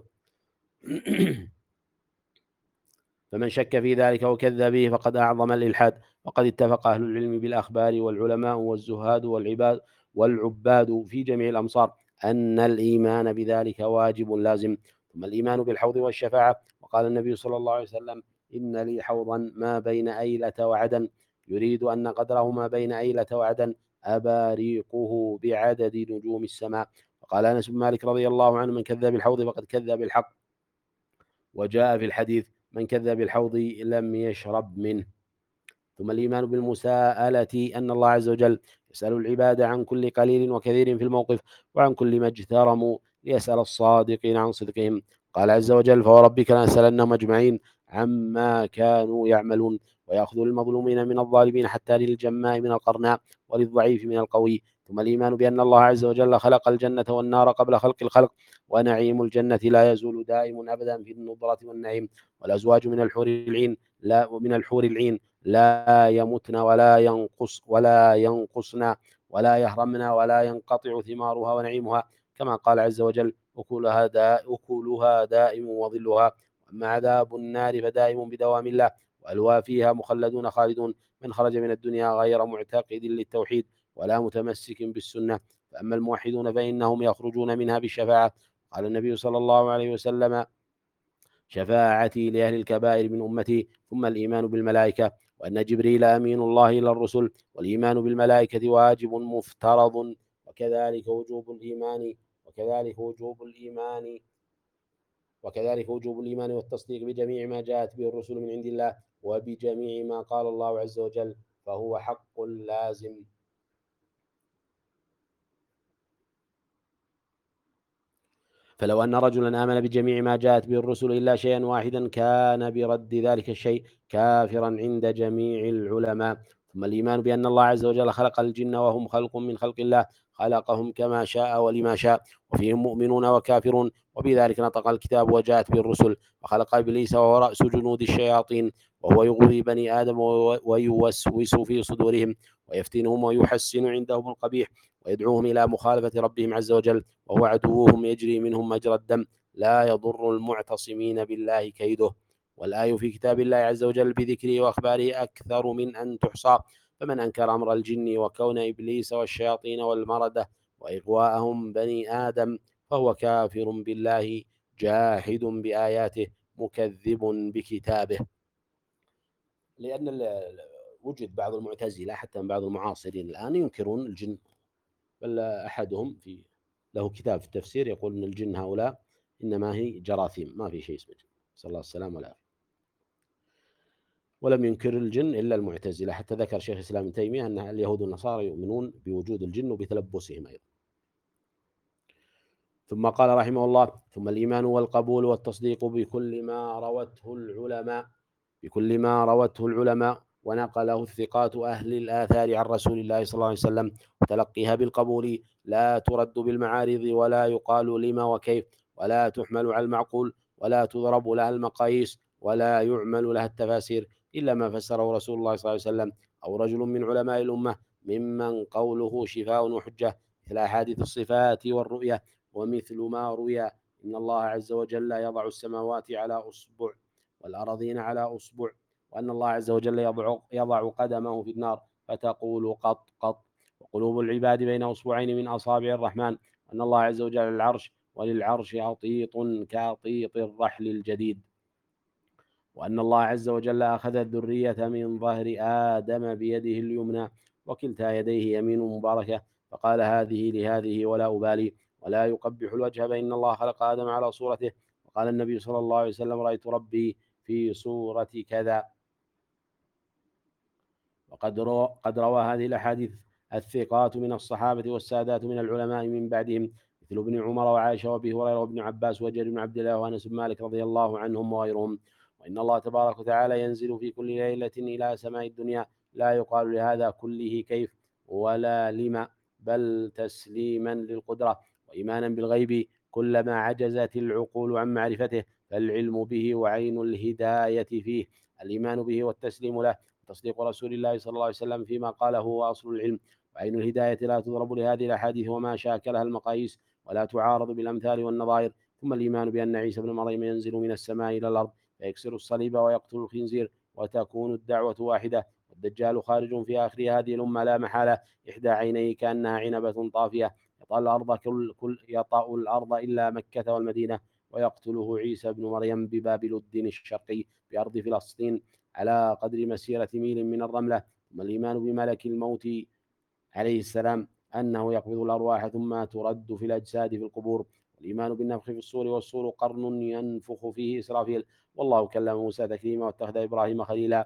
فمن شك في ذلك وكذب به فقد أعظم الإلحاد. وقد اتفق أهل العلم بالأخبار والعلماء والزهاد والعباد والعباد في جميع الأمصار أن الإيمان بذلك واجب لازم. ثم الإيمان بالحوض والشفاعة. وقال النبي صلى الله عليه وسلم: إن لي حوضا ما بين أيلة وعدن، يريد أن قدره ما بين أيلة وعدن أباريقه بعدد نجوم السماء. وقال أنس بن مالك رضي الله عنه: من كذب بالحوض فقد كذب بالحق. وجاء في الحديث: من كذب بالحوض لم يشرب منه. ثم الإيمان بالمساءلة أن الله عز وجل يسأل العباد عن كل قليل وكثير في الموقف وعن كل ما اجترموا ليسأل الصادقين عن صدقهم. قال عز وجل: فوربك لنسألنهم أجمعين عما كانوا يعملون. ويأخذ المظلومين من الظالمين حتى للجماء من القرناء وللضعيف من القوي. ثم الإيمان بأن الله عز وجل خلق الجنة والنار قبل خلق الخلق، ونعيم الجنة لا يزول دائم أبدا في النضرة والنعيم، والأزواج من الحور العين لا ومن الحور العين لا يمتن ولا ينقص ولا ينقصن ولا يهرمن ولا ينقطع ثمارها ونعيمها، كما قال عز وجل: أكلها دائم, أكلها دائم وظلها. أما عذاب النار فدائم بدوام الله، وألوى فيها مخلدون خالدون. من خرج من الدنيا غير معتقد للتوحيد ولا متمسك بالسنة. فأما الموحدون فإنهم يخرجون منها بالشفاعة. قال النبي صلى الله عليه وسلم: شفاعتي لأهل الكبائر من أمتي. ثم الإيمان بالملائكة وأن جبريل أمين الله إلى الرسل. والإيمان بالملائكة واجب مفترض، وكذلك وجوب الإيمان وكذلك وجوب الإيمان وكذلك وجوب الإيمان والتصديق بجميع ما جاءت به الرسل من عند الله وبجميع ما قال الله عز وجل، فهو حق لازم. فلو أن رجلا آمن بجميع ما جاءت به الرسل إلا شيئا واحدا كان برد ذلك الشيء كافرا عند جميع العلماء. ثم الإيمان بأن الله عز وجل خلق الجن وهم خلق من خلق الله، خلقهم كما شاء ولما شاء، وفيهم مؤمنون وكافرون، وبذلك نطق الكتاب وجاءت به الرسل. وخلق إبليس وهو رأس جنود الشياطين، وهو يغوي بني آدم ويوسوس في صدورهم ويفتنهم ويحسن عندهم القبيح ويدعوهم إلى مخالفة ربهم عز وجل، وهو عدوهم يجري منهم مجرى الدم، لا يضر المعتصمين بالله كيده. والآية في كتاب الله عز وجل بذكره وأخباره أكثر من أن تحصى. فمن أنكر أمر الجن وكون إبليس والشياطين والمردة وإغواءهم بني آدم فهو كافر بالله جاحد بآياته مكذب بكتابه. لأن وجد بعض المعتزلة حتى من بعض المعاصرين الآن ينكرون الجن، بل أحدهم في له كتاب في التفسير يقول أن الجن هؤلاء إنما هي جراثيم، ما في شيء اسمه جن، صلى الله السلام والعافية. ولم ينكر الجن إلا المعتزلة، حتى ذكر شيخ الإسلام ابن تيمية أن اليهود والنصارى يؤمنون بوجود الجن وبتلبسهم أيضا. ثم قال رحمه الله: ثم الإيمان والقبول والتصديق بكل ما روته العلماء بكل ما روته العلماء ونقله الثقات أهل الآثار عن رسول الله صلى الله عليه وسلم، وتلقيها بالقبول لا ترد بالمعارض، ولا يقال لما وكيف، ولا تحمل على المعقول، ولا تضرب لها المقاييس، ولا يعمل لها التفاسير، إلا ما فسره رسول الله صلى الله عليه وسلم أو رجل من علماء الأمة ممن قوله شفاء وحجة، مثل أحاديث الصفات والرؤية، ومثل ما روي إن الله عز وجل يضع السماوات على أصبع والأراضين على أصبع، وأن الله عز وجل يضع, يضع قدمه في النار فتقول قط قط، وقلوب العباد بين أصبعين من أصابع الرحمن، وأن الله عز وجل العرش وللعرش أطيط كأطيط الرحل الجديد، وأن الله عز وجل أخذ الذرية من ظهر آدم بيده اليمنى وكلتا يديه يمين مباركة، فقال هذه لهذه ولا أبالي، ولا يقبح الوجه، فإن الله خلق آدم على صورته. وقال النبي صلى الله عليه وسلم: رأيت ربي في صورة كذا. وقد روى, قد روى هذه الأحاديث الثقات من الصحابة والسادات من العلماء من بعدهم، مثل ابن عمر وعائشة وابي هريرة وابن عباس وجرير بن عبد الله وأنس بن مالك رضي الله عنهم وغيرهم. وإن الله تبارك وتعالى ينزل في كل ليلة إلى سماء الدنيا، لا يقال لهذا كله كيف ولا لما، بل تسليما للقدرة وإيمانا بالغيب كلما عجزت العقول عن معرفته، فالعلم به وعين الهداية فيه الإيمان به والتسليم له، تصديق رسول الله صلى الله عليه وسلم فيما قاله هو أصل العلم. وعين الهداية لا تضرب لهذه الأحاديث وما شاكلها المقاييس، ولا تعارض بالأمثال والنظائر. ثم الإيمان بأن عيسى بن مريم ينزل من السماء إلى الأرض فيكسر الصليب ويقتل الخنزير، وتكون الدعوة واحدة، والدجال خارج في آخر هذه الأمة لا محالة، إحدى عينيه كأنها عنبة طافية، يطأ الأرض كل, كل يطأ الأرض إلا مكة والمدينة، ويقتله عيسى بن مريم بباب لد الشرقي بأرض فلسطين على قدر مسيرة ميل من الرملة. ثم الإيمان بملك الموت عليه السلام أنه يقبض الأرواح ثم ترد في الأجساد في القبور. والإيمان بالنفخ في الصور، والصور قرن ينفخ فيه إسرافيل، والله كلم موسى تكليما واتخذ إبراهيم خليلا،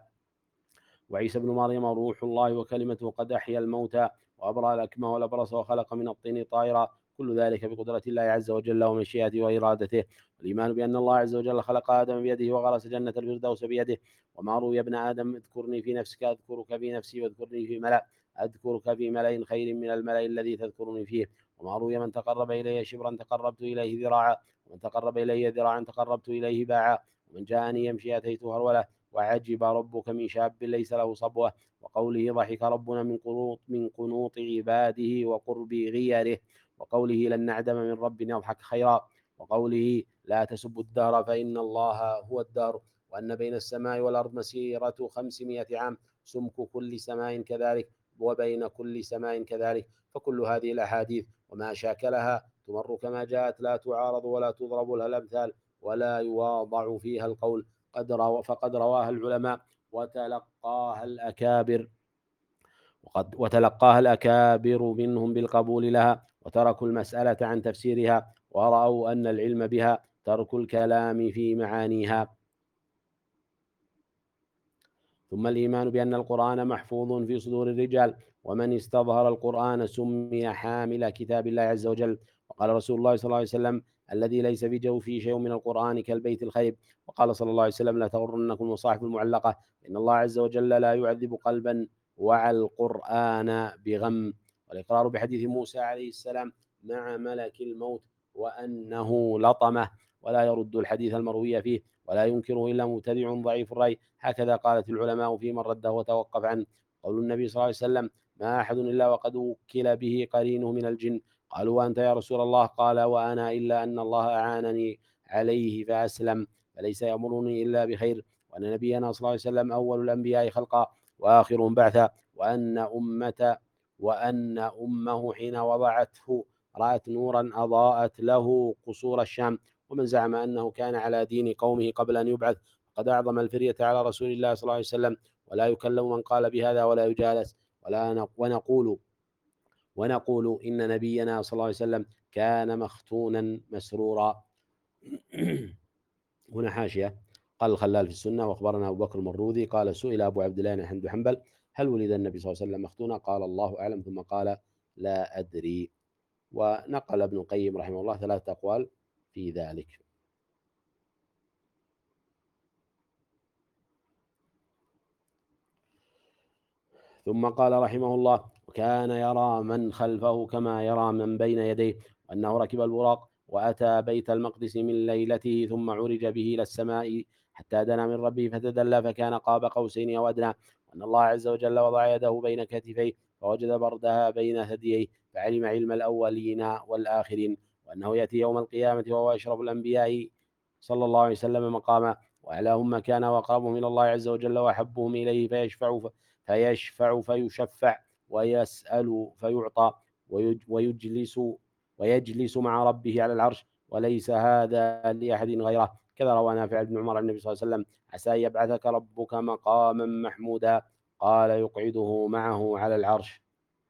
وعيسى بن مريم روح الله وكلمته قد أحيا الموتى وأبرأ الأكمه والأبرص وخلق من الطين طائرا، كل ذلك بقدرة الله عز وجل ومشيئته وإرادته. والإيمان بأن الله عز وجل خلق آدم بيده وغرس جنة الفردوس بيده، وما روي ابن آدم اذكرني في نفسك أذكرك في نفسي واذكرني في ملأ أذكرك في ملأ خير من الملأ الذي تذكرني فيه، وما روي من تقرب إلي شبرا تقربت إليه ذراعا، ومن تقرب إلي ذراعا تقربت إليه باعا، ومن جاءني يمشي أتيت هرولة، وعجب ربك من شاب ليس له صبوة، وقوله ضحك ربنا من قنوط من قنوط عباده وقرب غيره، وقوله لن نعدم من رب يضحك خيرا، وقوله لا تسبوا الدهر فإن الله هو الدهر، وأن بين السماء والأرض مسيرة خمسمائة عام، سمك كل سماء كذلك، وبين كل سماء كذلك. فكل هذه الأحاديث وما شاكلها تمر كما جاءت، لا تعارض ولا تضرب لها الأمثال ولا يواضع فيها القول، قد روى فقد رواها العلماء وتلقاها الأكابر وقد وتلقاها الأكابر منهم بالقبول لها، وتركوا المسألة عن تفسيرها، ورأوا أن العلم بها ترك الكلام في معانيها. ثم الإيمان بأن القرآن محفوظ في صدور الرجال، ومن استظهر القرآن سمي حامل كتاب الله عز وجل. وقال رسول الله صلى الله عليه وسلم: الذي ليس في جوفه شيء من القرآن كالبيت الخرب. وقال صلى الله عليه وسلم: لا تغرنكم المصاحف المعلقة، إن الله عز وجل لا يعذب قلبا وعى القرآن بغم. والإقرار بحديث موسى عليه السلام مع ملك الموت وأنه لطمه، ولا يرد الحديث المروي فيه ولا ينكره إلا مبتدع ضعيف الرأي. هكذا قالت العلماء في من رده وتوقف عنه. قول النبي صلى الله عليه وسلم: ما أحد إلا وقد وكل به قرينه من الجن. قالوا: وأنت يا رسول الله؟ قال: وأنا إلا أن الله أعانني عليه فأسلم، فليس يأمرني إلا بخير، وأن نبينا صلى الله عليه وسلم أول الأنبياء خلقا وآخرهم بعثا، وأن أمة وأن أمه حين وضعته رأت نورا أضاءت له قصور الشام. ومن زعم أنه كان على دين قومه قبل أن يبعث قد أعظم الفرية على رسول الله صلى الله عليه وسلم. ولا يكلم من قال بهذا ولا يجالس. ولا ونقول ونقول إن نبينا صلى الله عليه وسلم كان مختونا مسرورا. هنا حاشية. قال الخلال في السنة: وأخبرنا أبو بكر المروذي قال: سئل أبو عبد الله أحمد بن حنبل: هل ولد النبي صلى الله عليه وسلم مختونا؟ قال: الله أعلم. ثم قال: لا أدري. ونقل ابن القيم رحمه الله ثلاثة أقوال في ذلك. ثم قال رحمه الله: وكان يرى من خلفه كما يرى من بين يديه، وأنه ركب البراق وأتى بيت المقدس من ليلته، ثم عرج به إلى السماء حتى دنا من ربه فتدلى فكان قاب قوسين أو أدنى، وأن الله عز وجل وضع يده بين كتفيه فوجد بردها بين ثدييه، فعلم علم الأولين والآخرين، وأنه يأتي يوم القيامة وهو أشرف الأنبياء صلى الله عليه وسلم مقاما، وأعلاهم مكانا وأقربهم إلى الله عز وجل وأحبهم إليه، فيشفع فيشفع فيشفع، ويسأل فيعطى، ويجلس ويجلس مع ربه على العرش، وليس هذا لأحد غيره. كذا روى نافع بن عمر عن النبي صلى الله عليه وسلم: عسى أن يبعثك ربك مقاما محمودا. قال: يقعده معه على العرش.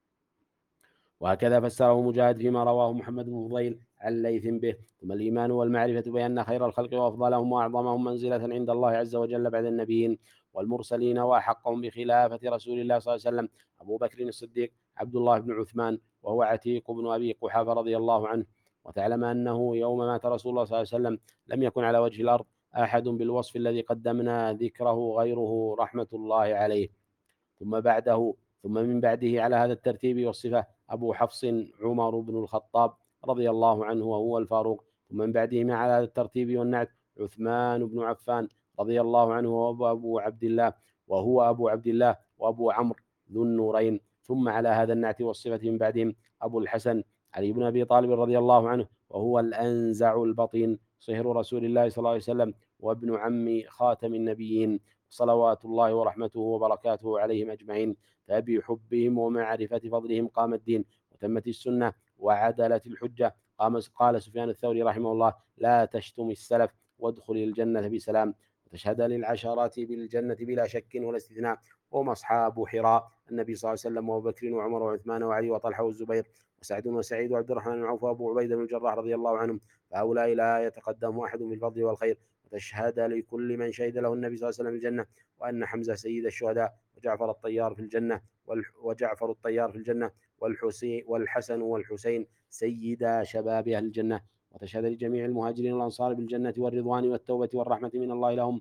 وهكذا فسره مجاهد فيما رواه محمد بن فضيل عن ليث به. ثم الإيمان والمعرفة بأن خير الخلق وأفضلهم وأعظمهم منزلة عند الله عز وجل بعد النبيين والمرسلين وأحقهم بخلافة رسول الله صلى الله عليه وسلم أبو بكر الصديق عبد الله بن عثمان، وهو عتيق بن أبي قحافة رضي الله عنه. وتعلم أنه يوم مات رسول الله صلى الله عليه وسلم لم يكن على وجه الأرض أحد بالوصف الذي قدمنا ذكره غيره رحمة الله عليه. ثم بعده ثم من بعده على هذا الترتيب والصفة أبو حفص عمر بن الخطاب رضي الله عنه وهو الفاروق. ثم من بعده على هذا الترتيب والنعت عثمان بن عفان رضي الله عنه وهو أبو عبد الله وهو أبو عبد الله وأبو عمرو ذو النورين. ثم على هذا النعت والصفة من بعدهم أبو الحسن علي بن أبي طالب رضي الله عنه وهو الأنزع البطين صهر رسول الله صلى الله عليه وسلم وابن عم خاتم النبيين صلوات الله ورحمته وبركاته عليهم أجمعين. فبحبهم ومعرفة فضلهم قام الدين وتمت السنة وعدلت الحجة. قام قال سفيان الثوري رحمه الله: لا تشتم السلف وادخل الجنة بسلام. وتشهد للعشرات بالجنة بلا شك ولا استثناء. هم أصحاب حراء النبي صلى الله عليه وسلم وأبو بكر وعمر وعثمان وعلي وطلحة والزبير وسعد وسعيد وعبد الرحمن بن عوف وأبو عبيدة بن الجراح رضي الله عنهم، فهؤلاء لا يتقدم أحد في الفضل والخير. وتشهد لكل من شهد له النبي صلى الله عليه وسلم الجنة وأن حمزة سيد الشهداء وجعفر الطيار في الجنة وجعفر الطيار في الجنة والحسين والحسن والحسين سيدا شباب أهل الجنة. وتشهد لجميع المهاجرين والأنصار بالجنة والرضوان والتوبة والرحمة من الله لهم.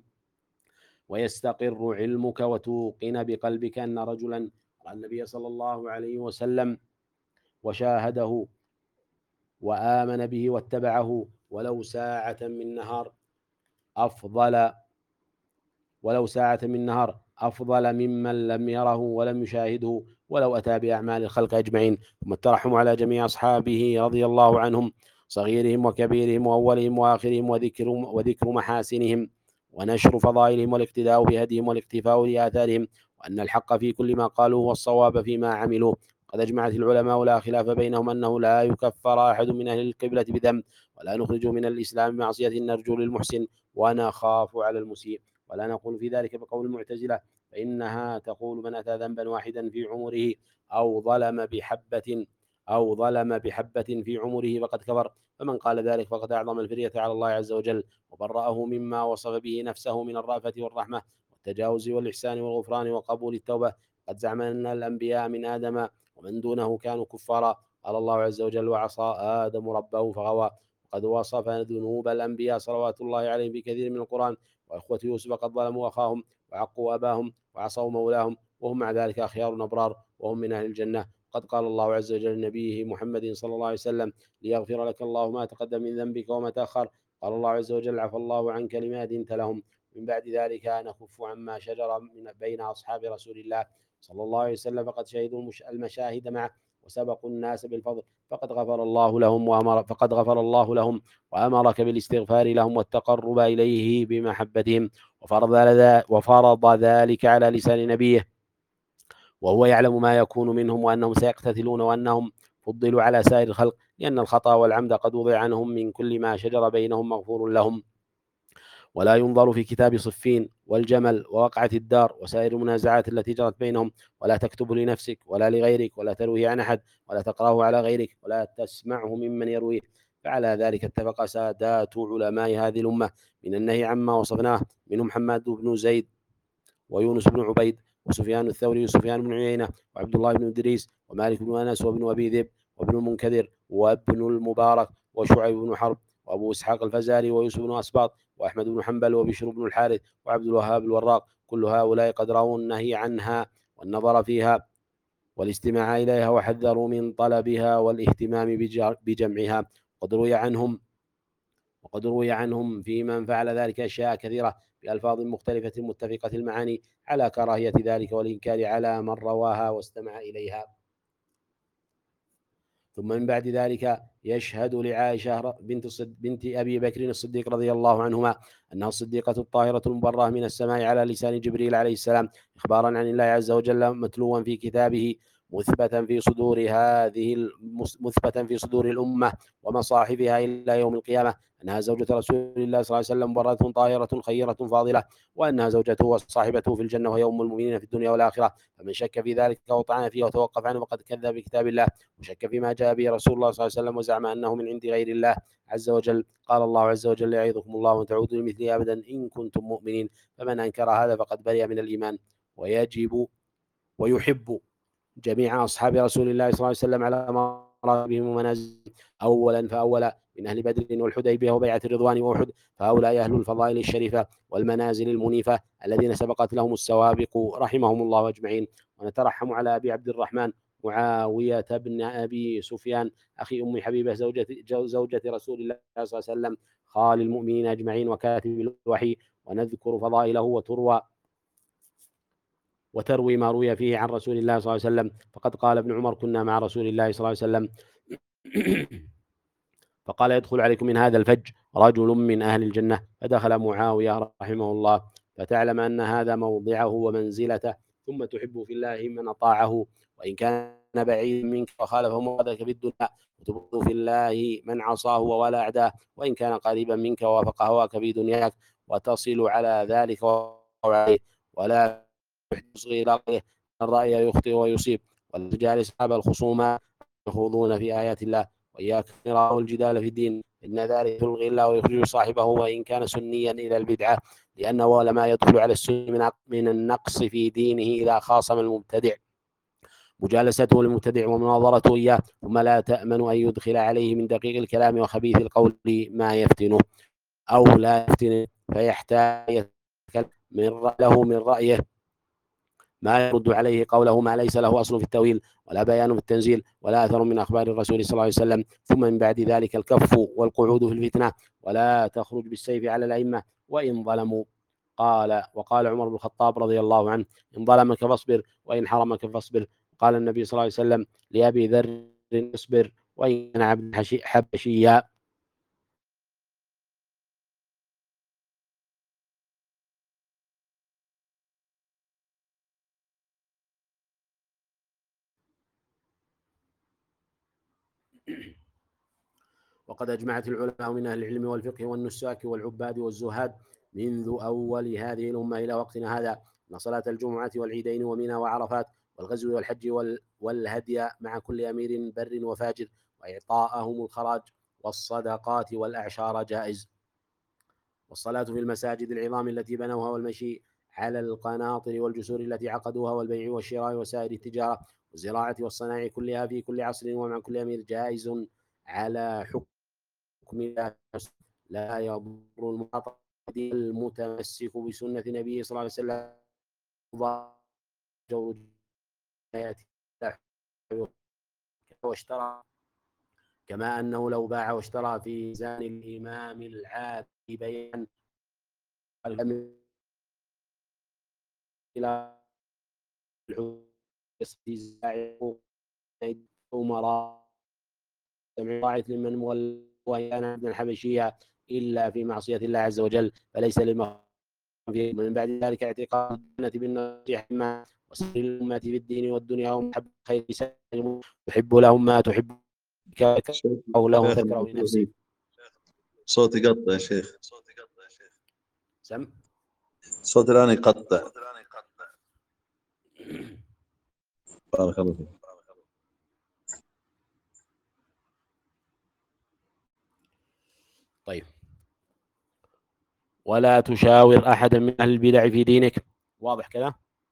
ويستقر علمك وتوقن بقلبك أن رجلا رأى النبي صلى الله عليه وسلم وشاهده وآمن به واتبعه ولو ساعة من نهار أفضل ولو ساعة من نهار أفضل ممن لم يره ولم يشاهده ولو أتى بأعمال الخلق أجمعين. ثم الترحم على جميع أصحابه رضي الله عنهم صغيرهم وكبيرهم وأولهم وآخرهم وذكر, وذكر محاسنهم ونشر فضائلهم والاقتداء بهديهم والاقتفاء لآثارهم، وأن الحق في كل ما قالوه والصواب فيما عملوا. قد أجمعت العلماء لا خلاف بينهم أنه لا يكفر أحد من أهل القبلة بذنب ولا نخرج من الإسلام معصية نرجو للمحسن ونخاف على المسيء. ولا نقول في ذلك بقول المعتزلة فإنها تقول: من أتى ذنبا واحدا في عمره أو ظلم بحبة أو ظلم بحبة في عمره فقد كفر. فمن قال ذلك فقد أعظم الفرية على الله عز وجل وبرأه مما وصف به نفسه من الرأفة والرحمة والتجاوز والإحسان والغفران وقبول التوبة. قد زعم أن الأنبياء من آدم ومن دونه كانوا كفارا. قال الله عز وجل: وعصى آدم ربه فغوى. قد وصف ذنوب الأنبياء صلوات الله عليهم في كثير من القرآن. وإخوة يوسف قد ظلموا أخاهم وعقوا أباهم وعصوا مولاهم، وهم مع ذلك أخيار أبرار، وهم من أهل الجنة. قد قال الله عز وجل لنبيه محمد صلى الله عليه وسلم: ليغفر لك الله ما تقدم من ذنبك وما تأخر. قال الله عز وجل: عفى الله عنك لما أذنت لهم. من بعد ذلك نكف عما شجر من بين أصحاب رسول الله صلى الله عليه وسلم، فقد شهدوا المشاهد معه وسبقوا الناس بالفضل، فقد غفر الله لهم وأمر فقد غفر الله لهم وأمرك بالاستغفار لهم والتقرب إليه بمحبتهم، وفرض وفرض ذلك على لسان نبيه، وهو يعلم ما يكون منهم وأنهم سيقتتلون وأنهم فضلوا على سائر الخلق، لأن الخطأ والعمد قد وضع عنهم من كل ما شجر بينهم مغفور لهم. ولا ينظر في كتاب صفين والجمل ووقعة الدار وسائر المنازعات التي جرت بينهم، ولا تكتبه لنفسك ولا لغيرك، ولا ترويه عن أحد، ولا تقرأه على غيرك، ولا تسمعه ممن يرويه. فعلى ذلك اتفق سادات علماء هذه الأمة من النهي عما وصفناه، منهم محمد بن زيد ويونس بن عبيد وسفيان الثوري وسفيان بن عيينة وعبد الله بن إدريس ومالك بن أنس وابن أبي ذئب وابن المنكدر وابن المبارك وشعيب بن حرب وأبو إسحاق الفزاري ويوسف بن أسباط وأحمد بن حنبل وبشر بن الحارث وعبد الوهاب الوراق. كل هؤلاء قد رأوا النهي عنها والنظر فيها والاستماع إليها، وحذروا من طلبها والاهتمام بجمعها. قد روي عنهم وقد روي عنهم في من فعل ذلك أشياء كثيرة بألفاظ مختلفة متفقة المعاني على كراهية ذلك والإنكار على من رواها واستمع إليها. ثم من بعد ذلك يشهد لعائشة بنت, بنت أبي بكر الصديق رضي الله عنهما أنها الصديقة الطاهرة المبرة من السماء على لسان جبريل عليه السلام، إخبارا عن الله عز وجل متلوا في كتابه مثبتا في صدور هذه مثبتا في صدور الأمة ومصاحفها إلى يوم القيامة أنها زوجة رسول الله صلى الله عليه وسلم مبرة طاهرة خيرة فاضلة، وأنها زوجته وصاحبته في الجنة وهي أم المؤمنين في الدنيا والآخرة. فمن شك في ذلك وطعن فيه وتوقف عنه فقد كذب بكتاب الله وشك فيما جاء به رسول الله صلى الله عليه وسلم وزعم أنه من عند غير الله عز وجل. قال الله عز وجل: يعظكم الله أن تعودوا لمثله أبدا إن كنتم مؤمنين. فمن أنكر هذا فقد برئ من الإيمان. ويجب ويحب جميع أصحاب رسول الله صلى الله عليه وسلم على مراتبهم ومنازلهم، أولا فأولا من أهل بدر والحديبية وبيعة الرضوان وأحد، فهؤلاء أهل الفضائل الشريفة والمنازل المنيفة الذين سبقت لهم السوابق رحمهم الله أجمعين. ونترحم على أبي عبد الرحمن معاوية بن أبي سفيان أخي أم حبيبة زوجة, زوجة رسول الله صلى الله عليه وسلم خال المؤمنين أجمعين وكاتب الوحي، ونذكر فضائله وتروى وتروي ما روي فيه عن رسول الله صلى الله عليه وسلم. فقد قال ابن عمر: كنا مع رسول الله صلى الله عليه وسلم فقال: يدخل عليكم من هذا الفج رجل من أهل الجنة، فدخل معاوية رحمه الله، فتعلم أن هذا موضعه ومنزلته، ثم تحب في الله من أطاعه وإن كان بعيدا منك وخالفه مرادك في الدنيا، وتبغض في الله من عصاه وولا أعداه وإن كان قريبا منك ووافق هواك في دنياك، وتصل على ذلك وعليه، ولا تصغي رأيه، الرأي يخطئ ويصيب، ولا تجالس أصحاب الخصومات يخوضون في آيات الله، وإياك نراه الجدال في الدين، إن ذلك يلغي الله ويخرج صاحبه وإن كان سنيا إلى البدعة، لأنه لما يدخل على السني من النقص في دينه إذا خاصم المبتدع مجالسته للمبتدع ومناظرته إياه، ثم لا تأمن أن يدخل عليه من دقيق الكلام وخبيث القول ما يفتنه أو لا يفتنه، فيحتاج من له من رأيه ما يرد عليه قوله ما ليس له أصل في التأويل ولا بيان في التنزيل ولا أثر من أخبار الرسول صلى الله عليه وسلم. ثم من بعد ذلك الكف والقعود في الفتنة، ولا تخرج بالسيف على الأئمة وإن ظلموا. قال وقال عمر بن الخطاب رضي الله عنه: إن ظلمك فاصبر وإن حرمك فاصبر. قال النبي صلى الله عليه وسلم لأبي ذر: اصبر وإن كان عبد حبشيا. وقد أجمعت العلماء من أهل العلم والفقه والنساك والعباد والزهاد منذ أول هذه الأمة إلى وقتنا هذا أن صلاة الجمعة والعيدين ومنى وعرفات والغزو والحج والهدي مع كل أمير بر وفاجر وإعطاءهم الخراج والصدقات والأعشار جائز، والصلاة في المساجد العظام التي بنوها والمشي على القناطر والجسور التي عقدوها والبيع والشراء وسائر التجارة والزراعة والصناعة كلها في كل عصر ومع كل أمير جائز على حكم لا يضر المعتقد المتمسك بسنة نبيه صلى الله عليه وسلم واشترى، كما أنه لو باع واشترى في ميزان الإمام العادل بيان إلى أمراء طاعة لمن وهي أنا ابن الحبشية إلا في معصية الله عز وجل، فليس للمخلوق من بعد ذلك اعتقاد بالنصيحة ما وسائر الأمة في الدين والدنيا ومحبة خير سالم تحب لهم ما تحب أو له تكره لنفسه.
صوتي يقطع يا شيخ.
سم
صوتي الآن يقطع. بارك الله فيك.
طيب، ولا تشاور أحدا من أهل البدع في دينك. واضح كذا؟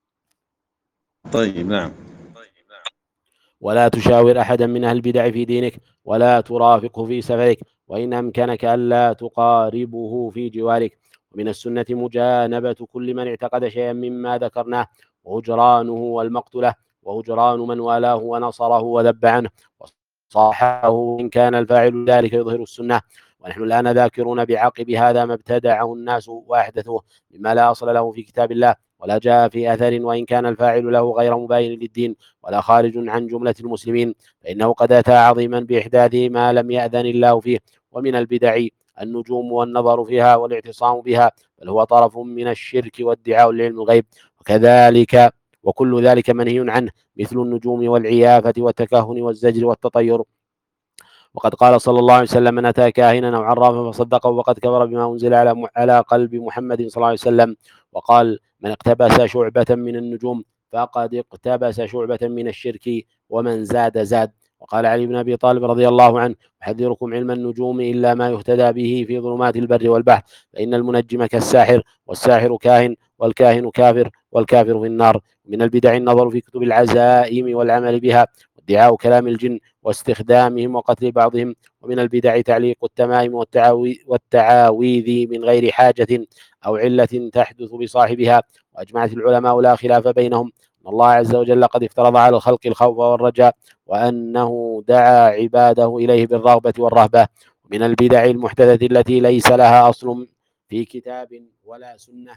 طيب نعم.
ولا تشاور أحدا من أهل البدع في دينك ولا ترافقه في سفرك، وإن أمكنك ألا تقاربه في جوارك. ومن السنة مجانبة كل من اعتقد شيئا مما ذكرناه، وهجرانه والمقتله، وهجران من والاه ونصره وذب عنه وصاحبه إن كان الفاعل ذلك يظهر السنة. ونحن الآن ذاكرون بعقب هذا ما ابتدعه الناس وأحدثوه مما لا أصل له في كتاب الله ولا جاء في أثر، وإن كان الفاعل له غير مباين للدين ولا خارج عن جملة المسلمين، فإنه قد أتى عظيما بإحداث ما لم يأذن الله فيه. ومن البدع النجوم والنظر فيها والاعتصام بها، بل هو طرف من الشرك وادعاء العلم الغيب، وكذلك وكل ذلك منهي عنه، مثل النجوم والعيافة والتكهن والزجر والتطير. وقد قال صلى الله عليه وسلم: من أتى كاهنا أو عرافا فصدقه وقد كفر بما أنزل على على قلب محمد صلى الله عليه وسلم. وقال: من اقتبس شعبة من النجوم فقد اقتبس شعبة من الشرك، ومن زاد زاد. وقال علي بن أبي طالب رضي الله عنه: أحذركم علم النجوم إلا ما يهتدى به في ظلمات البر والبحر، فإن المنجم كالساحر، والساحر كاهن، والكاهن كافر، والكافر في النار. من البدع النظر في كتب العزائم والعمل بها، وادعاء كلام الجن واستخدامهم وقتل بعضهم. ومن البدع تعليق التمائم والتعاويذ من غير حاجة أو علة تحدث بصاحبها. وأجمعت العلماء لا خلاف بينهم أن الله عز وجل قد افترض على الخلق الخوف والرجاء، وأنه دعا عباده إليه بالرغبة والرهبة. ومن البدع المحدثة التي ليس لها أصل في كتاب ولا سنة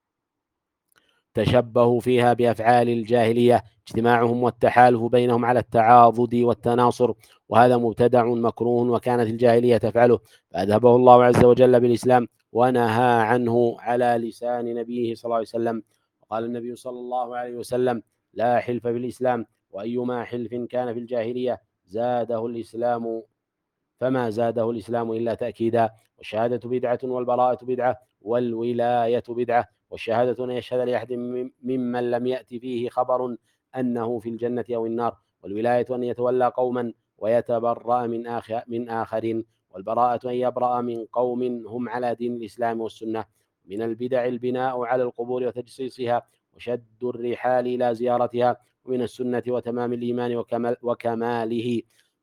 تشبهوا فيها بأفعال الجاهلية، اجتماعهم والتحالف بينهم على التعاضد والتناصر، وهذا مبتدع مكروه وكانت الجاهلية تفعله، فأذهبه الله عز وجل بالإسلام ونهى عنه على لسان نبيه صلى الله عليه وسلم. وقال النبي صلى الله عليه وسلم: لا حلف في الإسلام، وأيما حلف كان في الجاهلية زاده الإسلام فما زاده الإسلام إلا تأكيدا. والشهادة بدعة، والبراءة بدعة، والولاية بدعة. والشهادة أن يشهد لأحد ممن لم يأتي فيه خبر أنه في الجنة أو النار. والولاية أن يتولى قوما ويتبرأ من آخر من آخرين. والبراءة أن يبرأ من قوم هم على دين الإسلام والسنة. من البدع البناء على القبور وتجصيصها وشد الرحال إلى زيارتها. ومن السنة وتمام الإيمان وكمال وكماله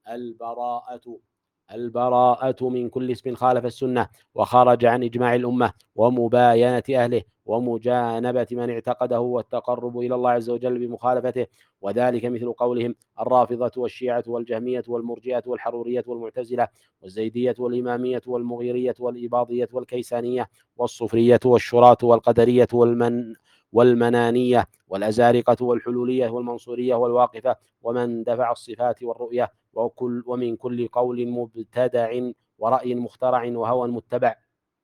البراءة البراءة من كل اسم خالف السنة وخرج عن إجماع الأمة، ومباينة أهله، ومجانبة من اعتقده، والتقرب إلى الله عز وجل بمخالفته. وذلك مثل قولهم الرافضة والشيعة والجهمية والمرجئة والحرورية والمعتزلة والزيدية والإمامية والمغيرية والإباضية والكيسانية والصوفية والشراة والقدرية والمن والمنانية والأزارقة والحلولية والمنصورية والواقفة ومن دفع الصفات والرؤية، وكل ومن كل قول مبتدع ورأي مخترع وهوى متبع.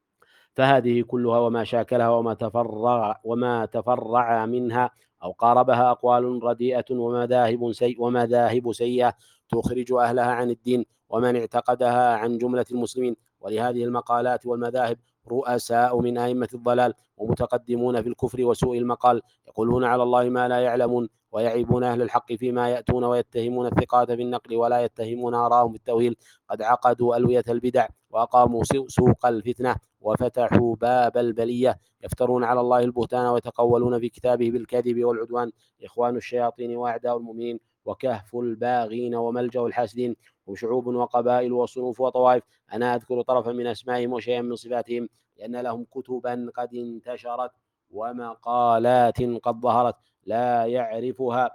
فهذه كلها وما شاكلها وما تفرع وما تفرع منها أو قاربها أقوال رديئة ومذاهب سيئة ومذاهب سيئة تخرج أهلها عن الدين ومن اعتقدها عن جملة المسلمين. ولهذه المقالات والمذاهب رؤساء من أئمة الضلال ومتقدمون في الكفر وسوء المقال، يقولون على الله ما لا يعلمون، ويعيبون أهل الحق فيما يأتون، ويتهمون الثقات في النقل ولا يتهمون آراءهم بالتوهيل. قد عقدوا ألوية البدع وأقاموا سوق الفتنة وفتحوا باب البلية، يفترون على الله البهتان ويتقولون في كتابه بالكذب والعدوان، إخوان الشياطين وأعداء المؤمنين. وكهف الباغين وملجأ الحاسدين، هم شعوب وقبائل وصنوف وطوائف. أنا أذكر طرفا من أسمائهم وشيئا من صفاتهم، لأن لهم كتبا قد انتشرت ومقالات قد ظهرت لا يعرفها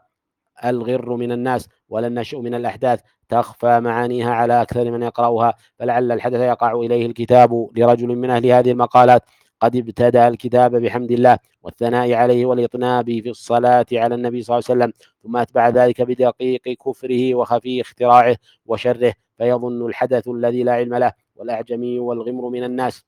الغر من الناس ولا النشء من الأحداث، تخفى معانيها على أكثر من يقرأها، فلعل الحدث يقع إليه الكتاب لرجل من أهل هذه المقالات قد ابتدأ الكتاب بحمد الله والثناء عليه والإطناب في الصلاة على النبي صلى الله عليه وسلم، ثم أتبع ذلك بدقيق كفره وخفي اختراعه وشره، فيظن الحدث الذي لا علم له والأعجمي والغمر من الناس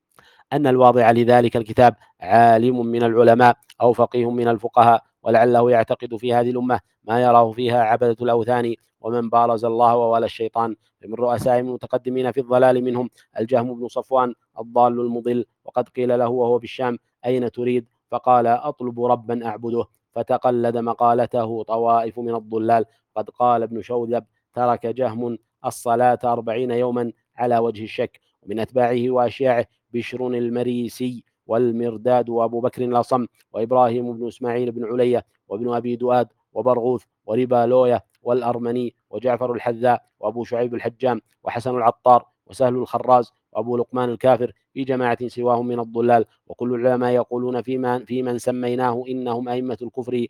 أن الواضع لذلك الكتاب عالم من العلماء أو فقيه من الفقهاء، ولعله يعتقد في هذه الأمة ما يراه فيها عبدة الأوثان ومن بارز الله ووالى الشيطان. من رؤسائهم المتقدمين في الضلال منهم الجهم بن صفوان الضال المضل، وقد قيل له وهو بالشام: أين تريد؟ فقال: أطلب ربا أعبده، فتقلد مقالته طوائف من الضلال. قد قال ابن شوذب: ترك جهم الصلاة أربعين يوما على وجه الشك. ومن أتباعه وأشياعه بشر المريسي والمرداد وأبو بكر الأصم وإبراهيم بن إسماعيل بن علية وابن أبي دؤاد وبرغوث وربا لوية والأرمني وجعفر الحذاء وأبو شعيب الحجام وحسن العطار وسهل الخراز وأبو لقمان الكافر، في جماعة سواهم من الضلال. وكل العلماء يقولون فيما في من سميناه إنهم أئمة الكفر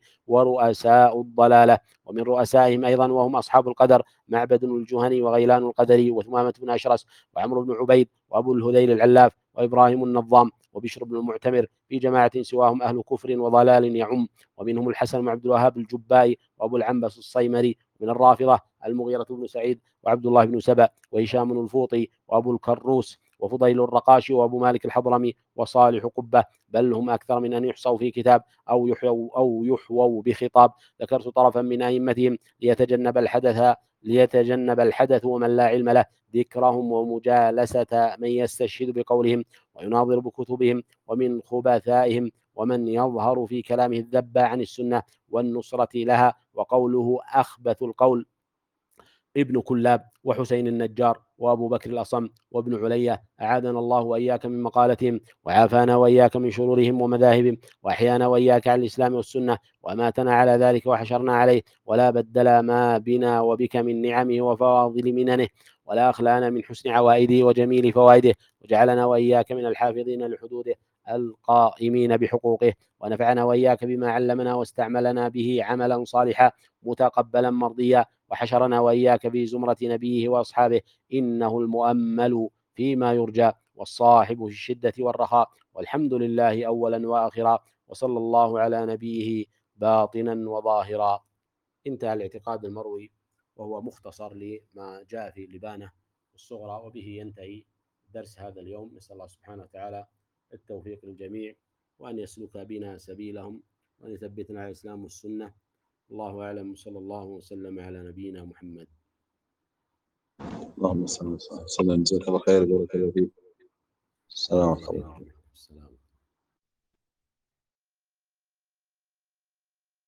ورؤساء الضلالة. ومن رؤسائهم أيضا وهم أصحاب القدر معبد الجهني وغيلان القدري وثمامة بن أشرس وعمرو بن عبيد وأبو الهذيل العلاف وإبراهيم النظام وبشر بن المعتمر، في جماعة سواهم أهل كفر وضلال يعم. ومنهم الحسن بن عبد الوهاب الجبائي وأبو العنبس الصيمري. من الرافضة المغيرة بن سعيد وعبد الله بن سبأ وهشام الفوطي وأبو الكروس وفضيل الرقاشي وأبو مالك الحضرمي وصالح قبة، بل هم أكثر من أن يحصوا في كتاب أو يحيوا أو يحووا بخطاب. ذكرت طرفا من أئمتهم ليتجنب الحدث ليتجنب الحدث ومن لا علم له ذكرهم ومجالسة من يستشهد بقولهم ويناظر بكتبهم، ومن خبثائهم ومن يظهر في كلامه الذب عن السنة والنصرة لها، وقوله أخبث القول ابن كلاب وحسين النجار وأبو بكر الأصم وابن علية، أعاذنا الله وإياك من مقالتهم وعافانا وإياك من شرورهم ومذاهبهم، وأحيانا وإياك على الإسلام والسنة وأماتنا على ذلك وحشرنا عليه، ولا بدل ما بنا وبك من نعمه وفواضل مننه، ولا أخلانا من حسن عوائده وجميل فوائده، وجعلنا وإياك من الحافظين لحدوده القائمين بحقوقه، ونفعنا وإياك بما علمنا واستعملنا به عملا صالحا متقبلا مرضيا، وحشرنا وإياك في زمرة نبيه وأصحابه، إنه المؤمل فيما يرجى والصاحب في الشدة والرخاء، والحمد لله أولا وآخرا، وصلى الله على نبيه باطنا وظاهرا. انتهى الاعتقاد المروي وهو مختصر لما جاء في لبانة الصغرى، وبه ينتهي درس هذا اليوم. نسأل الله سبحانه وتعالى التوفيق للجميع، وأن يسلك بنا سبيلهم، وأن يثبتنا على الإسلام والسنة. الله أعلم، صلى الله وسلم على نبينا محمد.
اللهم صل وسلم. جزاك الله خير. بارك الله فيك. السلام عليكم.